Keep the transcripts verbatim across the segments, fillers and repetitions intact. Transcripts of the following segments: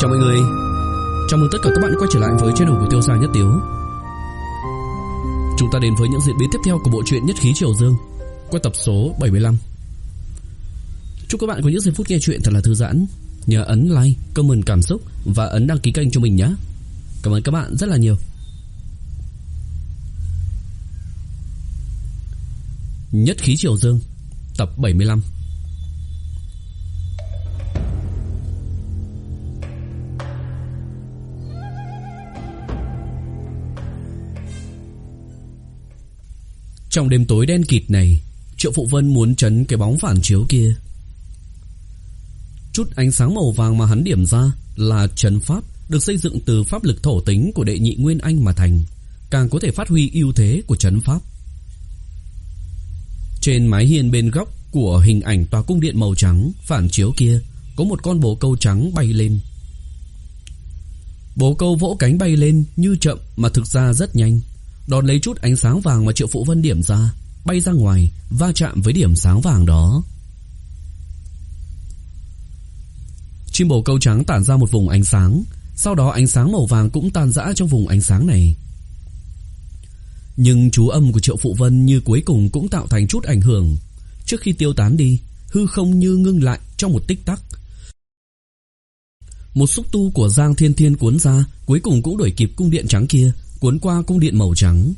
chào mọi người. Chào mừng tất cả các bạn quay trở lại với channel của Tiêu Gia Nhất Tiếu. Chúng ta đến với những diễn biến tiếp theo của bộ truyện Nhất Khí Triều Dương qua tập số bảy mươi lăm. Chúc các bạn có những giây phút nghe truyện thật là thư giãn. Nhớ ấn like, comment cảm xúc và ấn đăng ký kênh cho mình nhé. Cảm ơn các bạn rất là nhiều. Nhất Khí Triều Dương tập bảy mươi lăm. Trong đêm tối đen kịt này, Triệu Phụ Vân muốn trấn cái bóng phản chiếu kia. Chút ánh sáng màu vàng mà hắn điểm ra là trấn pháp được xây dựng từ pháp lực thổ tính của đệ nhị Nguyên Anh mà thành, càng có thể phát huy ưu thế của trấn pháp. Trên mái hiên bên góc của hình ảnh tòa cung điện màu trắng phản chiếu kia có một con bồ câu trắng bay lên. Bồ câu vỗ cánh bay lên như chậm mà thực ra rất nhanh, đón lấy chút ánh sáng vàng mà Triệu Phụ Vân điểm ra, bay ra ngoài, va chạm với điểm sáng vàng đó. Chim bồ câu trắng tản ra một vùng ánh sáng, sau đó ánh sáng màu vàng cũng tan rã trong vùng ánh sáng này. Nhưng chú âm của Triệu Phụ Vân như cuối cùng cũng tạo thành chút ảnh hưởng. Trước khi tiêu tán đi, hư không như ngưng lại trong một tích tắc. Một xúc tu của Giang Thiên Thiên cuốn ra, cuối cùng cũng đuổi kịp cung điện trắng kia, cuốn qua cung điện màu trắng.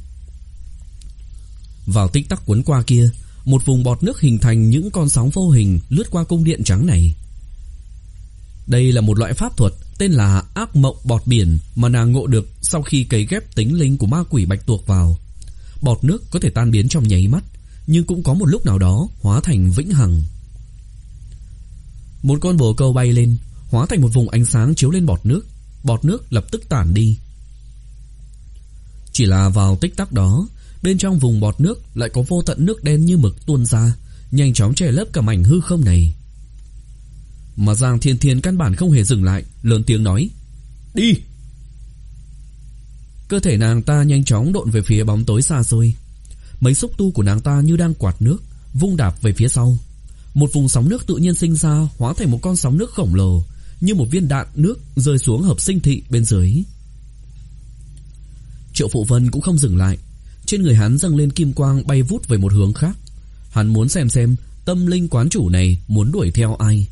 Vào tích tắc cuốn qua kia, một vùng bọt nước hình thành những con sóng vô hình lướt qua cung điện trắng này. Đây là một loại pháp thuật tên là ác mộng bọt biển mà nàng ngộ được sau khi cấy ghép tính linh của ma quỷ bạch tuộc vào. Bọt nước có thể tan biến trong nháy mắt, nhưng cũng có một lúc nào đó hóa thành vĩnh hằng. Một con bồ câu bay lên, hóa thành một vùng ánh sáng chiếu lên bọt nước. Bọt nước lập tức tản đi. Chỉ là vào tích tắc đó, bên trong vùng bọt nước lại có vô tận nước đen như mực tuôn ra, nhanh chóng che lấp cả mảnh hư không này. Mà Giang Thiên Thiên căn bản không hề dừng lại, lớn tiếng nói: "Đi!" Cơ thể nàng ta nhanh chóng độn về phía bóng tối xa xôi. Mấy xúc tu của nàng ta như đang quạt nước, vung đạp về phía sau. Một vùng sóng nước tự nhiên sinh ra, hóa thành một con sóng nước khổng lồ, như một viên đạn nước rơi xuống hợp sinh thị bên dưới. Triệu Phụ Vân cũng không dừng lại, trên người hắn dâng lên kim quang bay vút về một hướng khác. Hắn muốn xem xem tâm linh quán chủ này muốn đuổi theo ai.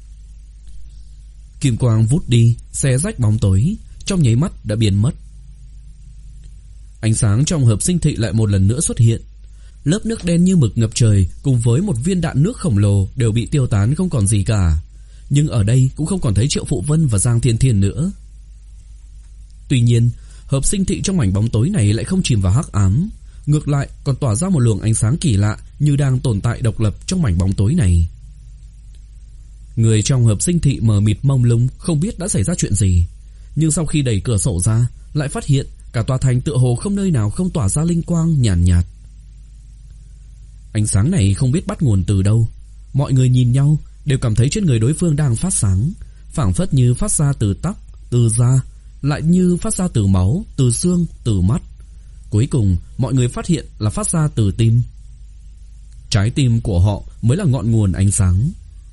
Kim quang vút đi, xé rách bóng tối, trong nháy mắt đã biến mất. Ánh sáng trong hợp sinh thị lại một lần nữa xuất hiện. Lớp nước đen như mực ngập trời cùng với một viên đạn nước khổng lồ đều bị tiêu tán không còn gì cả. Nhưng ở đây cũng không còn thấy Triệu Phụ Vân và Giang Thiên Thiên nữa. Tuy nhiên, hợp sinh thị trong mảnh bóng tối này lại không chìm vào hắc ám, ngược lại còn tỏa ra một luồng ánh sáng kỳ lạ, như đang tồn tại độc lập trong mảnh bóng tối này. Người trong hợp sinh thị mờ mịt mông lung, không biết đã xảy ra chuyện gì. Nhưng sau khi đẩy cửa sổ ra, lại phát hiện cả tòa thành tựa hồ không nơi nào không tỏa ra linh quang nhàn nhạt, nhạt. Ánh sáng này không biết bắt nguồn từ đâu. Mọi người nhìn nhau đều cảm thấy trên người đối phương đang phát sáng, phảng phất như phát ra từ tóc, từ da, lại như phát ra từ máu, từ xương, từ mắt. Cuối cùng mọi người phát hiện là phát ra từ tim. Trái tim của họ mới là ngọn nguồn ánh sáng.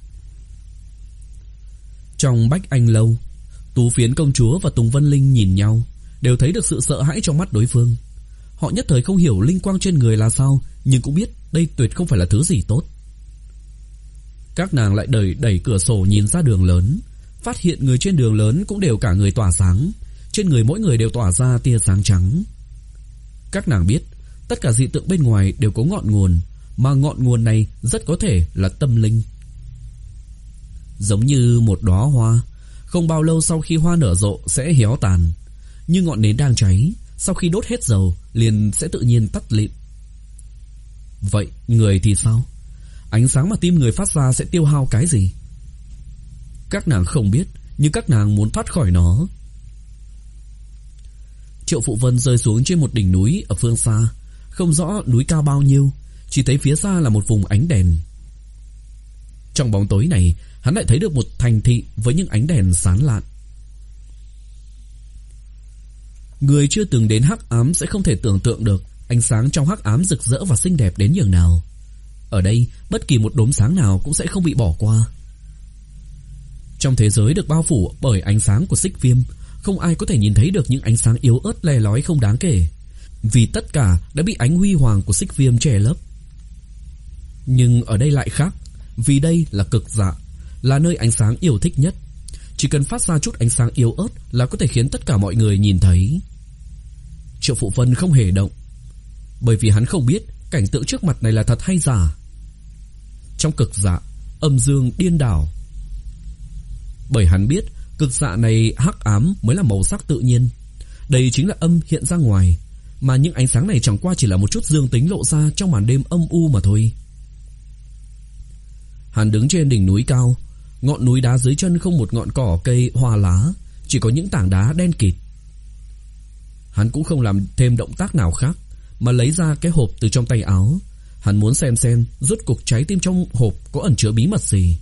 Trong Bách Anh Lâu, Tú Phiến công chúa và Tùng Vân Linh nhìn nhau, đều thấy được sự sợ hãi trong mắt đối phương. Họ nhất thời không hiểu linh quang trên người là sao, nhưng cũng biết đây tuyệt không phải là thứ gì tốt. Các nàng lại đẩy đẩy cửa sổ nhìn ra đường lớn, phát hiện người trên đường lớn cũng đều cả người tỏa sáng, trên người mỗi người đều tỏa ra tia sáng trắng. Các nàng biết tất cả dị tượng bên ngoài đều có ngọn nguồn, mà ngọn nguồn này rất có thể là tâm linh. Giống như một đóa hoa, không bao lâu sau khi hoa nở rộ sẽ héo tàn, như ngọn nến đang cháy, sau khi đốt hết dầu liền sẽ tự nhiên tắt lịm. Vậy người thì sao? Ánh sáng mà tim người phát ra sẽ tiêu hao cái gì? Các nàng không biết, nhưng các nàng muốn thoát khỏi nó. Triệu Phụ Vân rơi xuống trên một đỉnh núi ở phương xa, không rõ núi cao bao nhiêu, chỉ thấy phía xa là một vùng ánh đèn. Trong bóng tối này, hắn lại thấy được một thành thị với những ánh đèn sáng lạn. Người chưa từng đến hắc ám sẽ không thể tưởng tượng được ánh sáng trong hắc ám rực rỡ và xinh đẹp đến nhường nào. Ở đây, bất kỳ một đốm sáng nào cũng sẽ không bị bỏ qua. Trong thế giới được bao phủ bởi ánh sáng của xích viêm, không ai có thể nhìn thấy được những ánh sáng yếu ớt le lói không đáng kể, vì tất cả đã bị ánh huy hoàng của xích viêm che lấp. Nhưng ở đây lại khác, vì đây là cực dạ, là nơi ánh sáng yêu thích nhất. Chỉ cần phát ra chút ánh sáng yếu ớt là có thể khiến tất cả mọi người nhìn thấy. Triệu Phụ Vân không hề động, bởi vì hắn không biết cảnh tượng trước mặt này là thật hay giả. Trong cực dạ, âm dương điên đảo. Bởi hắn biết cực dạ này hắc ám mới là màu sắc tự nhiên. Đây chính là âm hiện ra ngoài, mà những ánh sáng này chẳng qua chỉ là một chút dương tính lộ ra trong màn đêm âm u mà thôi. Hắn đứng trên đỉnh núi cao, ngọn núi đá dưới chân không một ngọn cỏ cây hoa lá, chỉ có những tảng đá đen kịt. Hắn cũng không làm thêm động tác nào khác, mà lấy ra cái hộp từ trong tay áo. Hắn muốn xem xem rốt cuộc trái tim trong hộp có ẩn chứa bí mật gì.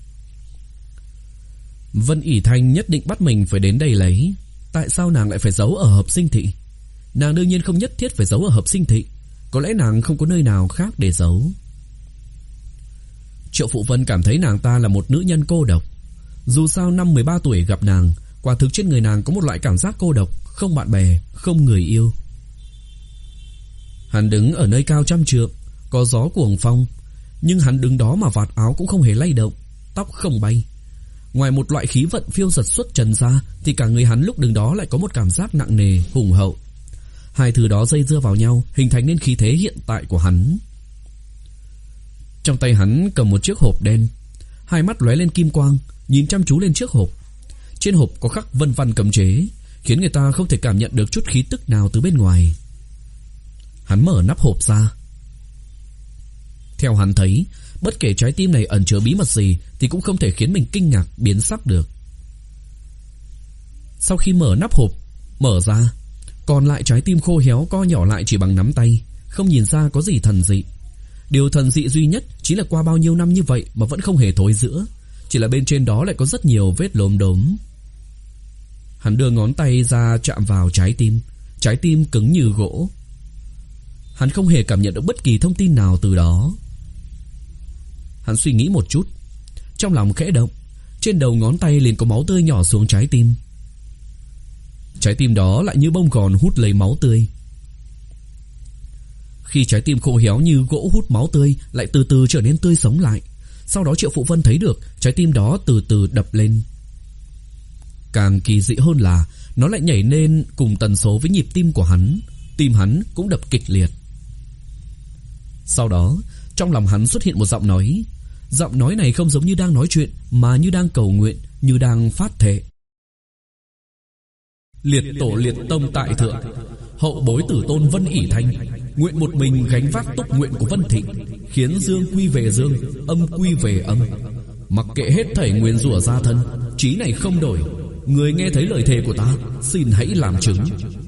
Vân ỉ Thanh nhất định bắt mình phải đến đây lấy. Tại sao nàng lại phải giấu ở hợp sinh thị? Nàng đương nhiên không nhất thiết phải giấu ở hợp sinh thị, có lẽ nàng không có nơi nào khác để giấu. Triệu Phụ Vân cảm thấy nàng ta là một nữ nhân cô độc. Dù sao năm mười ba tuổi gặp nàng, quả thực trên người nàng có một loại cảm giác cô độc, không bạn bè, không người yêu. Hắn đứng ở nơi cao trăm trượng, có gió cuồng phong, nhưng hắn đứng đó mà vạt áo cũng không hề lay động, tóc không bay. Ngoài một loại khí vận phiêu dật xuất trần ra, thì cả người hắn lúc đứng đó lại có một cảm giác nặng nề, hùng hậu. Hai thứ đó dây dưa vào nhau, hình thành nên khí thế hiện tại của hắn. Trong tay hắn cầm một chiếc hộp đen, hai mắt lóe lên kim quang, nhìn chăm chú lên chiếc hộp. Trên hộp có khắc vân văn cấm chế, khiến người ta không thể cảm nhận được chút khí tức nào từ bên ngoài. Hắn mở nắp hộp ra. Theo hắn thấy, bất kể trái tim này ẩn chứa bí mật gì thì cũng không thể khiến mình kinh ngạc biến sắc được. Sau khi mở nắp hộp mở ra, còn lại trái tim khô héo co nhỏ lại chỉ bằng nắm tay, không nhìn ra có gì thần dị. Điều thần dị duy nhất chính là qua bao nhiêu năm như vậy mà vẫn không hề thối rữa, chỉ là bên trên đó lại có rất nhiều vết lốm đốm. Hắn đưa ngón tay ra chạm vào trái tim, trái tim cứng như gỗ. Hắn không hề cảm nhận được bất kỳ thông tin nào từ đó. Hắn suy nghĩ một chút, trong lòng khẽ động, trên đầu ngón tay liền có máu tươi nhỏ xuống trái tim. Trái tim đó lại như bông gòn hút lấy máu tươi. Khi trái tim khô héo như gỗ hút máu tươi lại từ từ trở nên tươi sống lại. Sau đó Triệu Phụ Vân thấy được trái tim đó từ từ đập lên. Càng kỳ dị hơn là nó lại nhảy lên cùng tần số với nhịp tim của hắn. Tim hắn cũng đập kịch liệt. Sau đó trong lòng hắn xuất hiện một giọng nói. Giọng nói này không giống như đang nói chuyện, mà như đang cầu nguyện, như đang phát thệ. Liệt tổ liệt tông tại thượng, hậu bối tử tôn Vân ỉ Thanh, nguyện một mình gánh vác túc nguyện của Vân thị, khiến dương quy về dương, âm quy về âm. Mặc kệ hết thảy nguyền rủa gia thân, chí này không đổi. Người nghe thấy lời thề của ta, xin hãy làm chứng.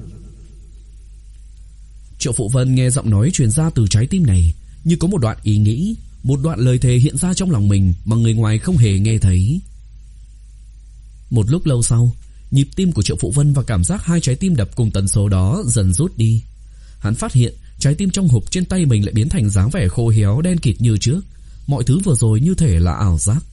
Triệu Phụ Vân nghe giọng nói truyền ra từ trái tim này, như có một đoạn ý nghĩ, một đoạn lời thề hiện ra trong lòng mình mà người ngoài không hề nghe thấy. Một lúc lâu sau, nhịp tim của Triệu Phụ Vân và cảm giác hai trái tim đập cùng tần số đó dần rút đi. Hắn phát hiện trái tim trong hộp trên tay mình lại biến thành dáng vẻ khô héo đen kịt như trước. Mọi thứ vừa rồi như thể là ảo giác.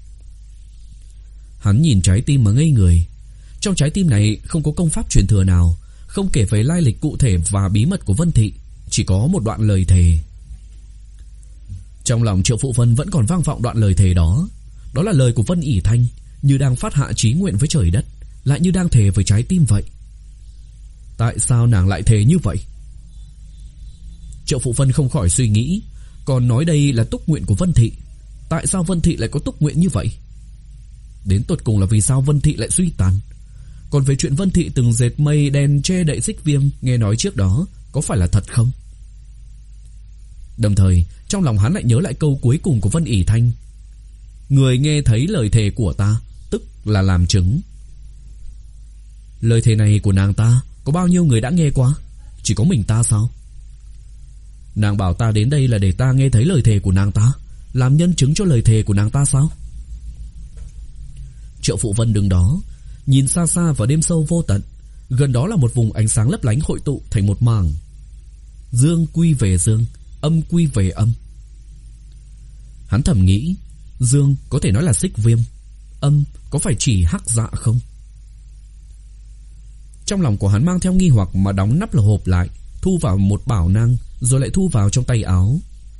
Hắn nhìn trái tim mà ngây người. Trong trái tim này không có công pháp truyền thừa nào, không kể về lai lịch cụ thể và bí mật của Vân thị, chỉ có một đoạn lời thề. Trong lòng Triệu Phụ Vân vẫn còn vang vọng đoạn lời thề đó. Đó là lời của Vân ỉ Thanh, như đang phát hạ chí nguyện với trời đất, lại như đang thề với trái tim vậy. Tại sao nàng lại thề như vậy? Triệu Phụ Vân không khỏi suy nghĩ. Còn nói đây là túc nguyện của Vân thị, tại sao Vân thị lại có túc nguyện như vậy? Đến tột cùng là vì sao Vân thị lại suy tàn? Còn về chuyện Vân thị từng dệt mây đen che đậy xích viêm nghe nói trước đó, có phải là thật không? Đồng thời trong lòng hắn lại nhớ lại câu cuối cùng của Vân ỉ Thanh: người nghe thấy lời thề của ta, tức là làm chứng. Lời thề này của nàng ta có bao nhiêu người đã nghe qua? Chỉ có mình ta sao? Nàng bảo ta đến đây là để ta nghe thấy lời thề của nàng ta, làm nhân chứng cho lời thề của nàng ta sao? Triệu Phụ Vân đứng đó, nhìn xa xa vào đêm sâu vô tận. Gần đó là một vùng ánh sáng lấp lánh hội tụ thành một mảng. Dương quy về dương, âm quy về âm. Hắn thầm nghĩ, dương có thể nói là xích viêm, âm có phải chỉ Hắc Dạ không? Trong lòng của hắn mang theo nghi hoặc mà đóng nắp lọ hộp lại, thu vào một bảo nang, rồi lại thu vào trong tay áo.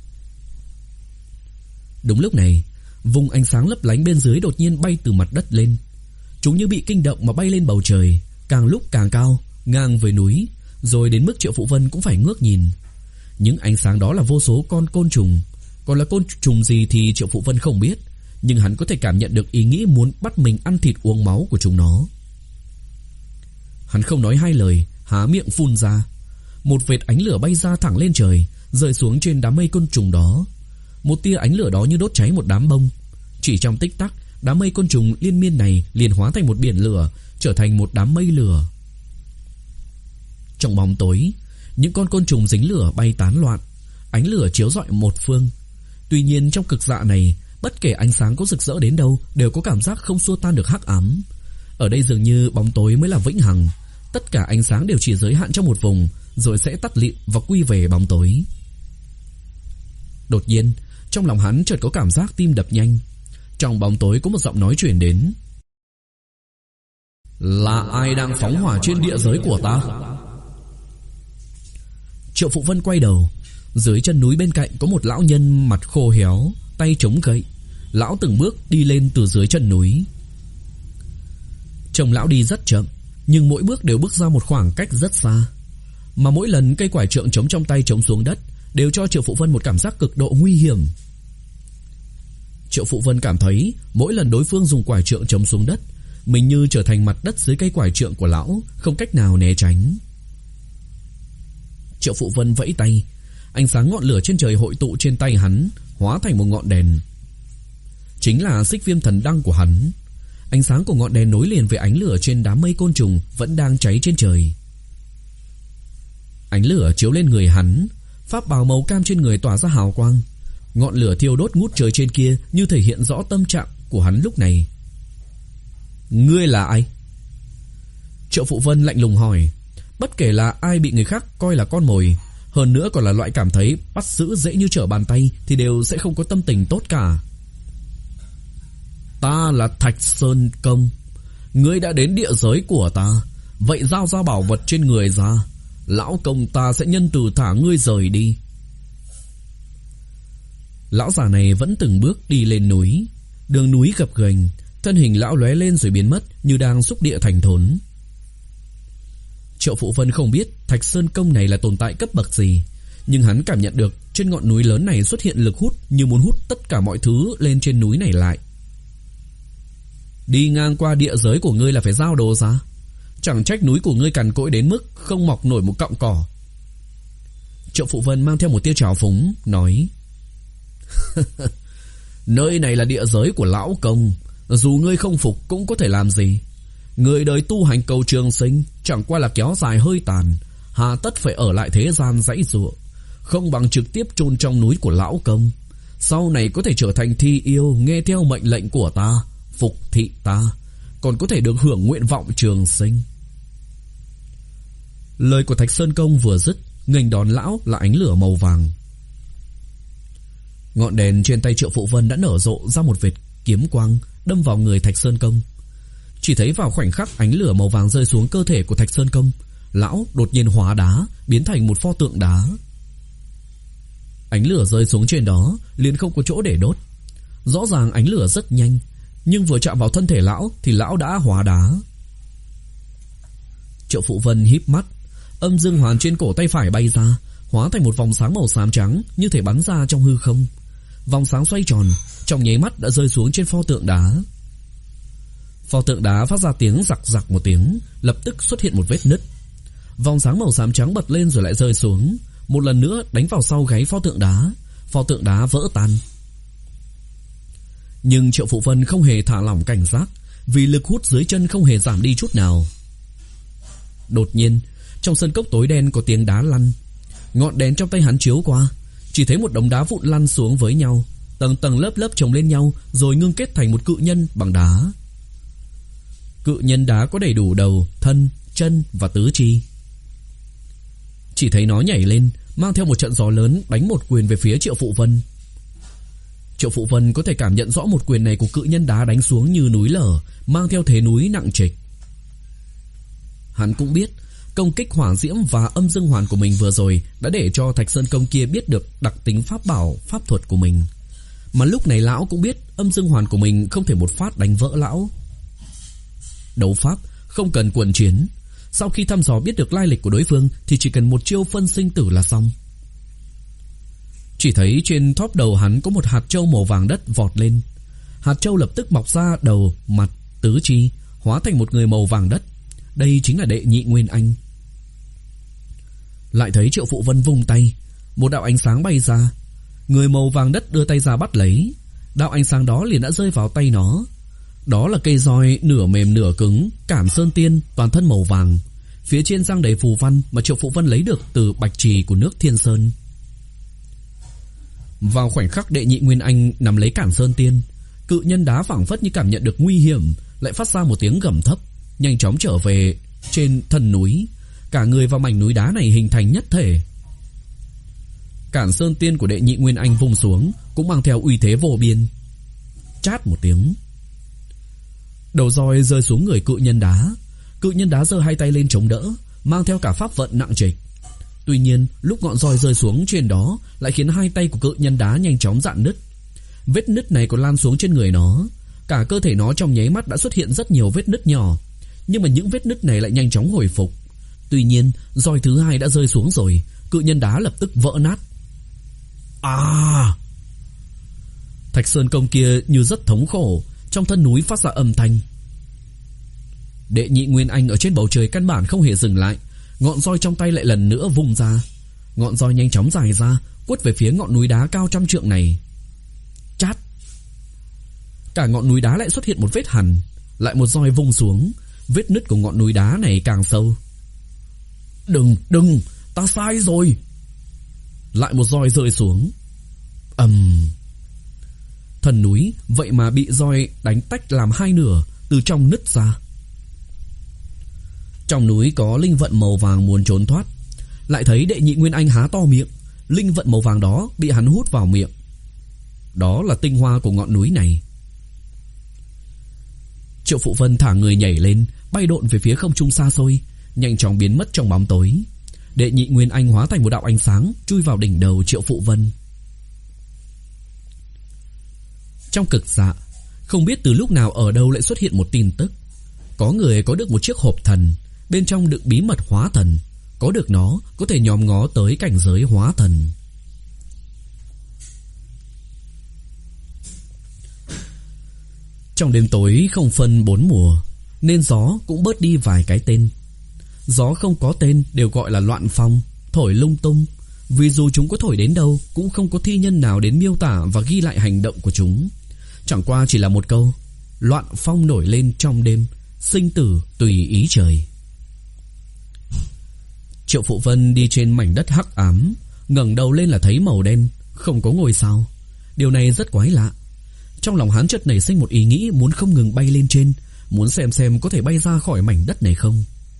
Đúng lúc này, vùng ánh sáng lấp lánh bên dưới đột nhiên bay từ mặt đất lên. Chúng như bị kinh động mà bay lên bầu trời, càng lúc càng cao, ngang với núi, rồi đến mức Triệu Phụ Vân cũng phải ngước nhìn. Những ánh sáng đó là vô số con côn trùng. Còn là côn trùng gì thì Triệu Phụ Vân không biết, nhưng hắn có thể cảm nhận được ý nghĩ muốn bắt mình ăn thịt uống máu của chúng nó. Hắn không nói hai lời, há miệng phun ra. Một vệt ánh lửa bay ra thẳng lên trời, rơi xuống trên đám mây côn trùng đó. Một tia ánh lửa đó như đốt cháy một đám bông. Chỉ trong tích tắc, đám mây côn trùng liên miên này liền hóa thành một biển lửa, trở thành một đám mây lửa. Trong bóng tối, những con côn trùng dính lửa bay tán loạn, ánh lửa chiếu rọi một phương. Tuy nhiên trong cực dạ này, bất kể ánh sáng có rực rỡ đến đâu đều có cảm giác không xua tan được hắc ám. Ở đây dường như bóng tối mới là vĩnh hằng. Tất cả ánh sáng đều chỉ giới hạn trong một vùng, rồi sẽ tắt lịm và quy về bóng tối. Đột nhiên, trong lòng hắn chợt có cảm giác tim đập nhanh. Trong bóng tối có một giọng nói truyền đến. Là ai đang phóng hỏa trên địa giới của ta? Triệu Phụ Vân quay đầu. Dưới chân núi bên cạnh có một lão nhân mặt khô héo, tay chống gậy. Lão từng bước đi lên từ dưới chân núi. Trông lão đi rất chậm, nhưng mỗi bước đều bước ra một khoảng cách rất xa. Mà mỗi lần cây quải trượng chống trong tay chống xuống đất đều cho Triệu Phụ Vân một cảm giác cực độ nguy hiểm. Triệu Phụ Vân cảm thấy mỗi lần đối phương dùng quải trượng chống xuống đất, mình như trở thành mặt đất dưới cây quải trượng của lão, không cách nào né tránh. Triệu Phụ Vân vẫy tay, ánh sáng ngọn lửa trên trời hội tụ trên tay hắn, hóa thành một ngọn đèn. Chính là xích viêm thần đăng của hắn. Ánh sáng của ngọn đèn nối liền với ánh lửa trên đám mây côn trùng vẫn đang cháy trên trời. Ánh lửa chiếu lên người hắn, pháp bào màu cam trên người tỏa ra hào quang. Ngọn lửa thiêu đốt ngút trời trên kia như thể hiện rõ tâm trạng của hắn lúc này. Ngươi là ai? Triệu Phụ Vân lạnh lùng hỏi. Bất kể là ai bị người khác coi là con mồi, hơn nữa còn là loại cảm thấy bắt giữ dễ như trở bàn tay, thì đều sẽ không có tâm tình tốt cả. Ta là Thạch Sơn Công. Ngươi đã đến địa giới của ta, vậy giao ra bảo vật trên người ra. Lão công ta sẽ nhân từ thả ngươi rời đi. Lão già này vẫn từng bước đi lên núi. Đường núi gập ghềnh, thân hình lão lóe lên rồi biến mất như đang xúc địa thành thốn. Triệu Phụ Vân không biết Thạch Sơn Công này là tồn tại cấp bậc gì, nhưng hắn cảm nhận được trên ngọn núi lớn này xuất hiện lực hút như muốn hút tất cả mọi thứ lên trên núi này lại. Đi ngang qua địa giới của ngươi là phải giao đồ ra. Chẳng trách núi của ngươi cằn cỗi đến mức không mọc nổi một cọng cỏ. Triệu Phụ Vân mang theo một tia trào phúng nói. Nơi này là địa giới của lão công, dù ngươi không phục cũng có thể làm gì. Người đời tu hành cầu trường sinh chẳng qua là kéo dài hơi tàn, hà tất phải ở lại thế gian dãy dụa. Không bằng trực tiếp chôn trong núi của lão công. Sau này có thể trở thành thi yêu, nghe theo mệnh lệnh của ta, phục thị ta, còn có thể được hưởng nguyện vọng trường sinh. Lời của Thạch Sơn Công vừa dứt, nghênh đón lão là ánh lửa màu vàng. Ngọn đèn trên tay Triệu Phụ Vân đã nở rộ ra một vệt kiếm quang, đâm vào người Thạch Sơn Công. Chỉ thấy vào khoảnh khắc ánh lửa màu vàng rơi xuống cơ thể của Thạch Sơn Công, lão đột nhiên hóa đá, biến thành một pho tượng đá. Ánh lửa rơi xuống trên đó liền không có chỗ để đốt. Rõ ràng ánh lửa rất nhanh, nhưng vừa chạm vào thân thể lão thì lão đã hóa đá. Triệu Phụ Vân híp mắt, âm dương hoàn trên cổ tay phải bay ra, hóa thành một vòng sáng màu xám trắng như thể bắn ra trong hư không. Vòng sáng xoay tròn, trong nháy mắt đã rơi xuống trên pho tượng đá. Pho tượng đá phát ra tiếng rặc rặc một tiếng, lập tức xuất hiện một vết nứt. Vòng sáng màu xám trắng bật lên rồi lại rơi xuống, một lần nữa đánh vào sau gáy pho tượng đá. Pho tượng đá vỡ tan. Nhưng Triệu Phụ Vân không hề thả lỏng cảnh giác, vì lực hút dưới chân không hề giảm đi chút nào. Đột nhiên, trong sân cốc tối đen có tiếng đá lăn. Ngọn đèn trong tay hắn chiếu qua, chỉ thấy một đống đá vụn lăn xuống với nhau, tầng tầng lớp lớp chồng lên nhau, rồi ngưng kết thành một cự nhân bằng đá. Cự nhân đá có đầy đủ đầu, thân, chân và tứ chi. Chỉ thấy nó nhảy lên, mang theo một trận gió lớn đánh một quyền về phía Triệu Phụ Vân. Triệu Phụ Vân có thể cảm nhận rõ một quyền này của cự nhân đá đánh xuống như núi lở, mang theo thế núi nặng trịch. Hắn cũng biết công kích hỏa diễm và âm dương hoàn của mình vừa rồi đã để cho Thạch Sơn Công kia biết được đặc tính pháp bảo, pháp thuật của mình. Mà lúc này lão cũng biết âm dương hoàn của mình không thể một phát đánh vỡ lão. Đấu pháp không cần quần chiến. Sau khi thăm dò biết được lai lịch của đối phương thì chỉ cần một chiêu phân sinh tử là xong. Chỉ thấy trên thóp đầu hắn có một hạt châu màu vàng đất vọt lên. Hạt châu lập tức mọc ra đầu, mặt, tứ chi, hóa thành một người màu vàng đất. Đây chính là Đệ Nhị Nguyên Anh. Lại thấy Triệu Phụ Vân vung tay, một đạo ánh sáng bay ra. Người màu vàng đất đưa tay ra bắt lấy. Đạo ánh sáng đó liền đã rơi vào tay nó. Đó là cây roi nửa mềm nửa cứng, Cảm Sơn Tiên, toàn thân màu vàng. Phía trên răng đầy phù văn mà Triệu Phụ Vân lấy được từ bạch trì của nước Thiên Sơn. Vào khoảnh khắc Đệ Nhị Nguyên Anh nắm lấy Cảm Sơn Tiên, cự nhân đá phảng phất như cảm nhận được nguy hiểm, lại phát ra một tiếng gầm thấp, nhanh chóng trở về trên thân núi. Cả người và mảnh núi đá này hình thành nhất thể. Cảm Sơn Tiên của Đệ Nhị Nguyên Anh vung xuống cũng mang theo uy thế vô biên. Chát một tiếng, đầu roi rơi xuống người cự nhân đá. Cự nhân đá giơ hai tay lên chống đỡ, mang theo cả pháp vận nặng trịch. Tuy nhiên lúc ngọn roi rơi xuống trên đó lại khiến hai tay của cự nhân đá nhanh chóng rạn nứt. Vết nứt này còn lan xuống trên người nó. Cả cơ thể nó trong nháy mắt đã xuất hiện rất nhiều vết nứt nhỏ. Nhưng mà những vết nứt này lại nhanh chóng hồi phục. Tuy nhiên roi thứ hai đã rơi xuống rồi, cự nhân đá lập tức vỡ nát. À! Thạch Sơn Công kia như rất thống khổ, trong thân núi phát ra âm thanh. Đệ Nhị Nguyên Anh ở trên bầu trời căn bản không hề dừng lại. Ngọn roi trong tay lại lần nữa vung ra. Ngọn roi nhanh chóng dài ra, quất về phía ngọn núi đá cao trăm trượng này. Chát! Cả ngọn núi đá lại xuất hiện một vết hằn. Lại một roi vung xuống, vết nứt của ngọn núi đá này càng sâu. Đừng, đừng, ta sai rồi. Lại một roi rơi xuống. Ầm. Um. Thân núi vậy mà bị roi đánh tách làm hai nửa, từ trong nứt ra. Trong núi có linh vận màu vàng muốn trốn thoát. Lại thấy Đệ Nhị Nguyên Anh há to miệng. Linh vận màu vàng đó bị hắn hút vào miệng. Đó là tinh hoa của ngọn núi này. Triệu Phụ Vân thả người nhảy lên, bay độn về phía không trung xa xôi, nhanh chóng biến mất trong bóng tối. Đệ Nhị Nguyên Anh hóa thành một đạo ánh sáng chui vào đỉnh đầu Triệu Phụ Vân. Trong cực dạ, không biết từ lúc nào ở đâu lại xuất hiện một tin tức. Có người có được một chiếc hộp thần, bên trong đựng bí mật hóa thần. Có được nó có thể nhòm ngó tới cảnh giới hóa thần. Trong đêm tối không phân bốn mùa, nên gió cũng bớt đi vài cái tên. Gió không có tên đều gọi là loạn phong, thổi lung tung. Vì dù chúng có thổi đến đâu cũng không có thi nhân nào đến miêu tả và ghi lại hành động của chúng. Chẳng qua chỉ là một câu: loạn phong nổi lên trong đêm, sinh tử tùy ý trời. Triệu Phụ Vân đi trên mảnh đất hắc ám, ngẩng đầu lên là thấy màu đen, không có ngôi sao. Điều này rất quái lạ. Trong lòng hắn chợt nảy sinh một ý nghĩ muốn không ngừng bay lên trên, muốn xem xem có thể bay ra khỏi mảnh đất này không.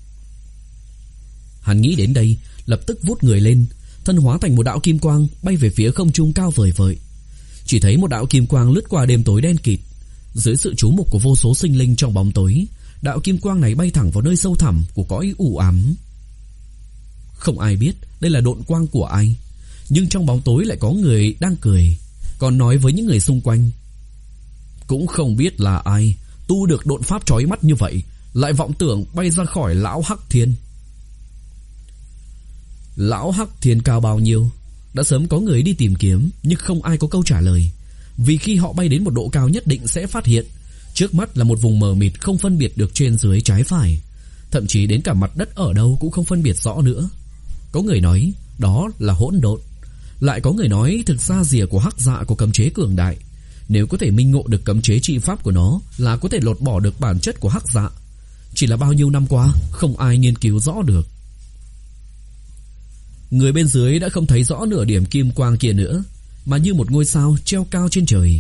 Hắn nghĩ đến đây, lập tức vút người lên, thân hóa thành một đạo kim quang bay về phía không trung cao vời vợi. Chỉ thấy một đạo kim quang lướt qua đêm tối đen kịt. Dưới sự chú mục của vô số sinh linh trong bóng tối, đạo kim quang này bay thẳng vào nơi sâu thẳm của cõi u ám. Không ai biết đây là độn quang của ai, nhưng trong bóng tối lại có người đang cười, còn nói với những người xung quanh. Cũng không biết là ai tu được độn pháp chói mắt như vậy, lại vọng tưởng bay ra khỏi lão Hắc Thiên. Lão Hắc Thiên cao bao nhiêu? Đã sớm có người đi tìm kiếm, nhưng không ai có câu trả lời. Vì khi họ bay đến một độ cao nhất định sẽ phát hiện trước mắt là một vùng mờ mịt, không phân biệt được trên dưới trái phải, thậm chí đến cả mặt đất ở đâu cũng không phân biệt rõ nữa. Có người nói đó là hỗn độn, lại có người nói thực ra rìa của hắc dạ của cấm chế cường đại, nếu có thể minh ngộ được cấm chế trị pháp của nó là có thể lột bỏ được bản chất của hắc dạ. Chỉ là bao nhiêu năm qua không ai nghiên cứu rõ được. Người bên dưới đã không thấy rõ nửa điểm kim quang kia nữa, mà như một ngôi sao treo cao trên trời.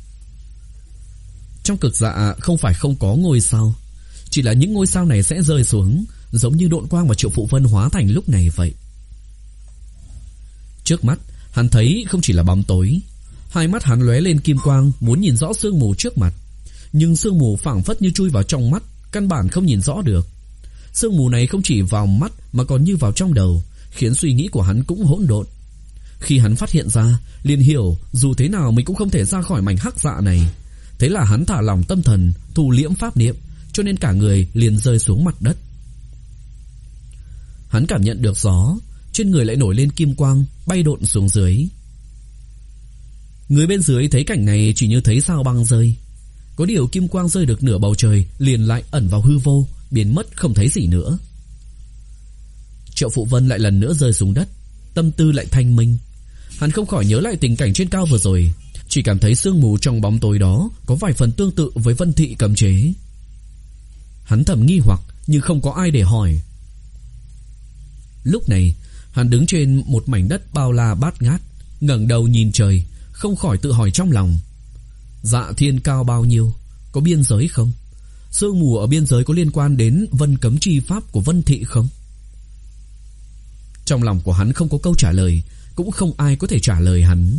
Trong cực dạ không phải không có ngôi sao, chỉ là những ngôi sao này sẽ rơi xuống, giống như độn quang mà Triệu Phụ Vân hóa thành lúc này vậy. Trước mắt hắn thấy không chỉ là bóng tối, Hai mắt hắn lóe lên kim quang, muốn nhìn rõ sương mù trước mặt, nhưng sương mù phảng phất như chui vào trong mắt, căn bản không nhìn rõ được. Sương mù này không chỉ vào mắt mà còn như vào trong đầu, khiến suy nghĩ của hắn cũng hỗn độn. Khi hắn phát hiện ra, liền hiểu dù thế nào mình cũng không thể ra khỏi mảnh hắc dạ này. Thế là hắn thả lỏng tâm thần, thu liễm pháp niệm, cho nên cả người liền rơi xuống mặt đất. Hắn cảm nhận được gió, trên người lại nổi lên kim quang, bay độn xuống dưới. Người bên dưới thấy cảnh này chỉ như thấy sao băng rơi. Có điều kim quang rơi được nửa bầu trời liền lại ẩn vào hư vô, biến mất không thấy gì nữa. Triệu Phụ Vân lại lần nữa rơi xuống đất, tâm tư lại thanh minh. Hắn không khỏi nhớ lại tình cảnh trên cao vừa rồi, chỉ cảm thấy sương mù trong bóng tối đó có vài phần tương tự với Vân Thị cấm chế. Hắn thầm nghi hoặc nhưng không có ai để hỏi. Lúc này hắn đứng trên một mảnh đất bao la bát ngát, ngẩng đầu nhìn trời, không khỏi tự hỏi trong lòng: dạ thiên cao bao nhiêu, có biên giới không? Sương mù ở biên giới có liên quan đến vân cấm chi pháp của Vân Thị không? Trong lòng của hắn không có câu trả lời, cũng không ai có thể trả lời hắn.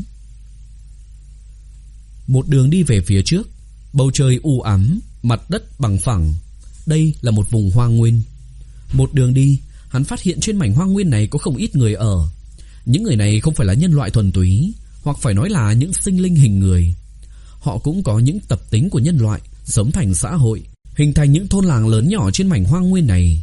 Một đường đi về phía trước, bầu trời u ám, mặt đất bằng phẳng. Đây là một vùng hoang nguyên. Một đường đi, hắn phát hiện trên mảnh hoang nguyên này có không ít người ở. Những người này không phải là nhân loại thuần túy, hoặc phải nói là những sinh linh hình người. Họ cũng có những tập tính của nhân loại, sống thành xã hội, hình thành những thôn làng lớn nhỏ trên mảnh hoang nguyên này.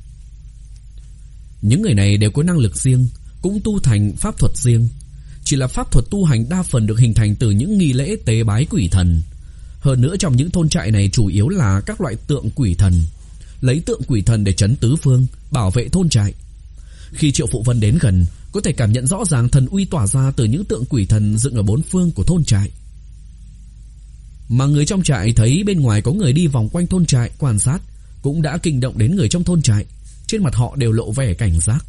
Những người này đều có năng lực riêng, cũng tu thành pháp thuật riêng. Chỉ là pháp thuật tu hành đa phần được hình thành từ những nghi lễ tế bái quỷ thần. Hơn nữa trong những thôn trại này chủ yếu là các loại tượng quỷ thần, lấy tượng quỷ thần để trấn tứ phương, bảo vệ thôn trại. Khi Triệu Phụ Vân đến gần, có thể cảm nhận rõ ràng thần uy tỏa ra từ những tượng quỷ thần dựng ở bốn phương của thôn trại. Mà người trong trại thấy bên ngoài có người đi vòng quanh thôn trại quan sát, cũng đã kinh động đến người trong thôn trại. Trên mặt họ đều lộ vẻ cảnh giác.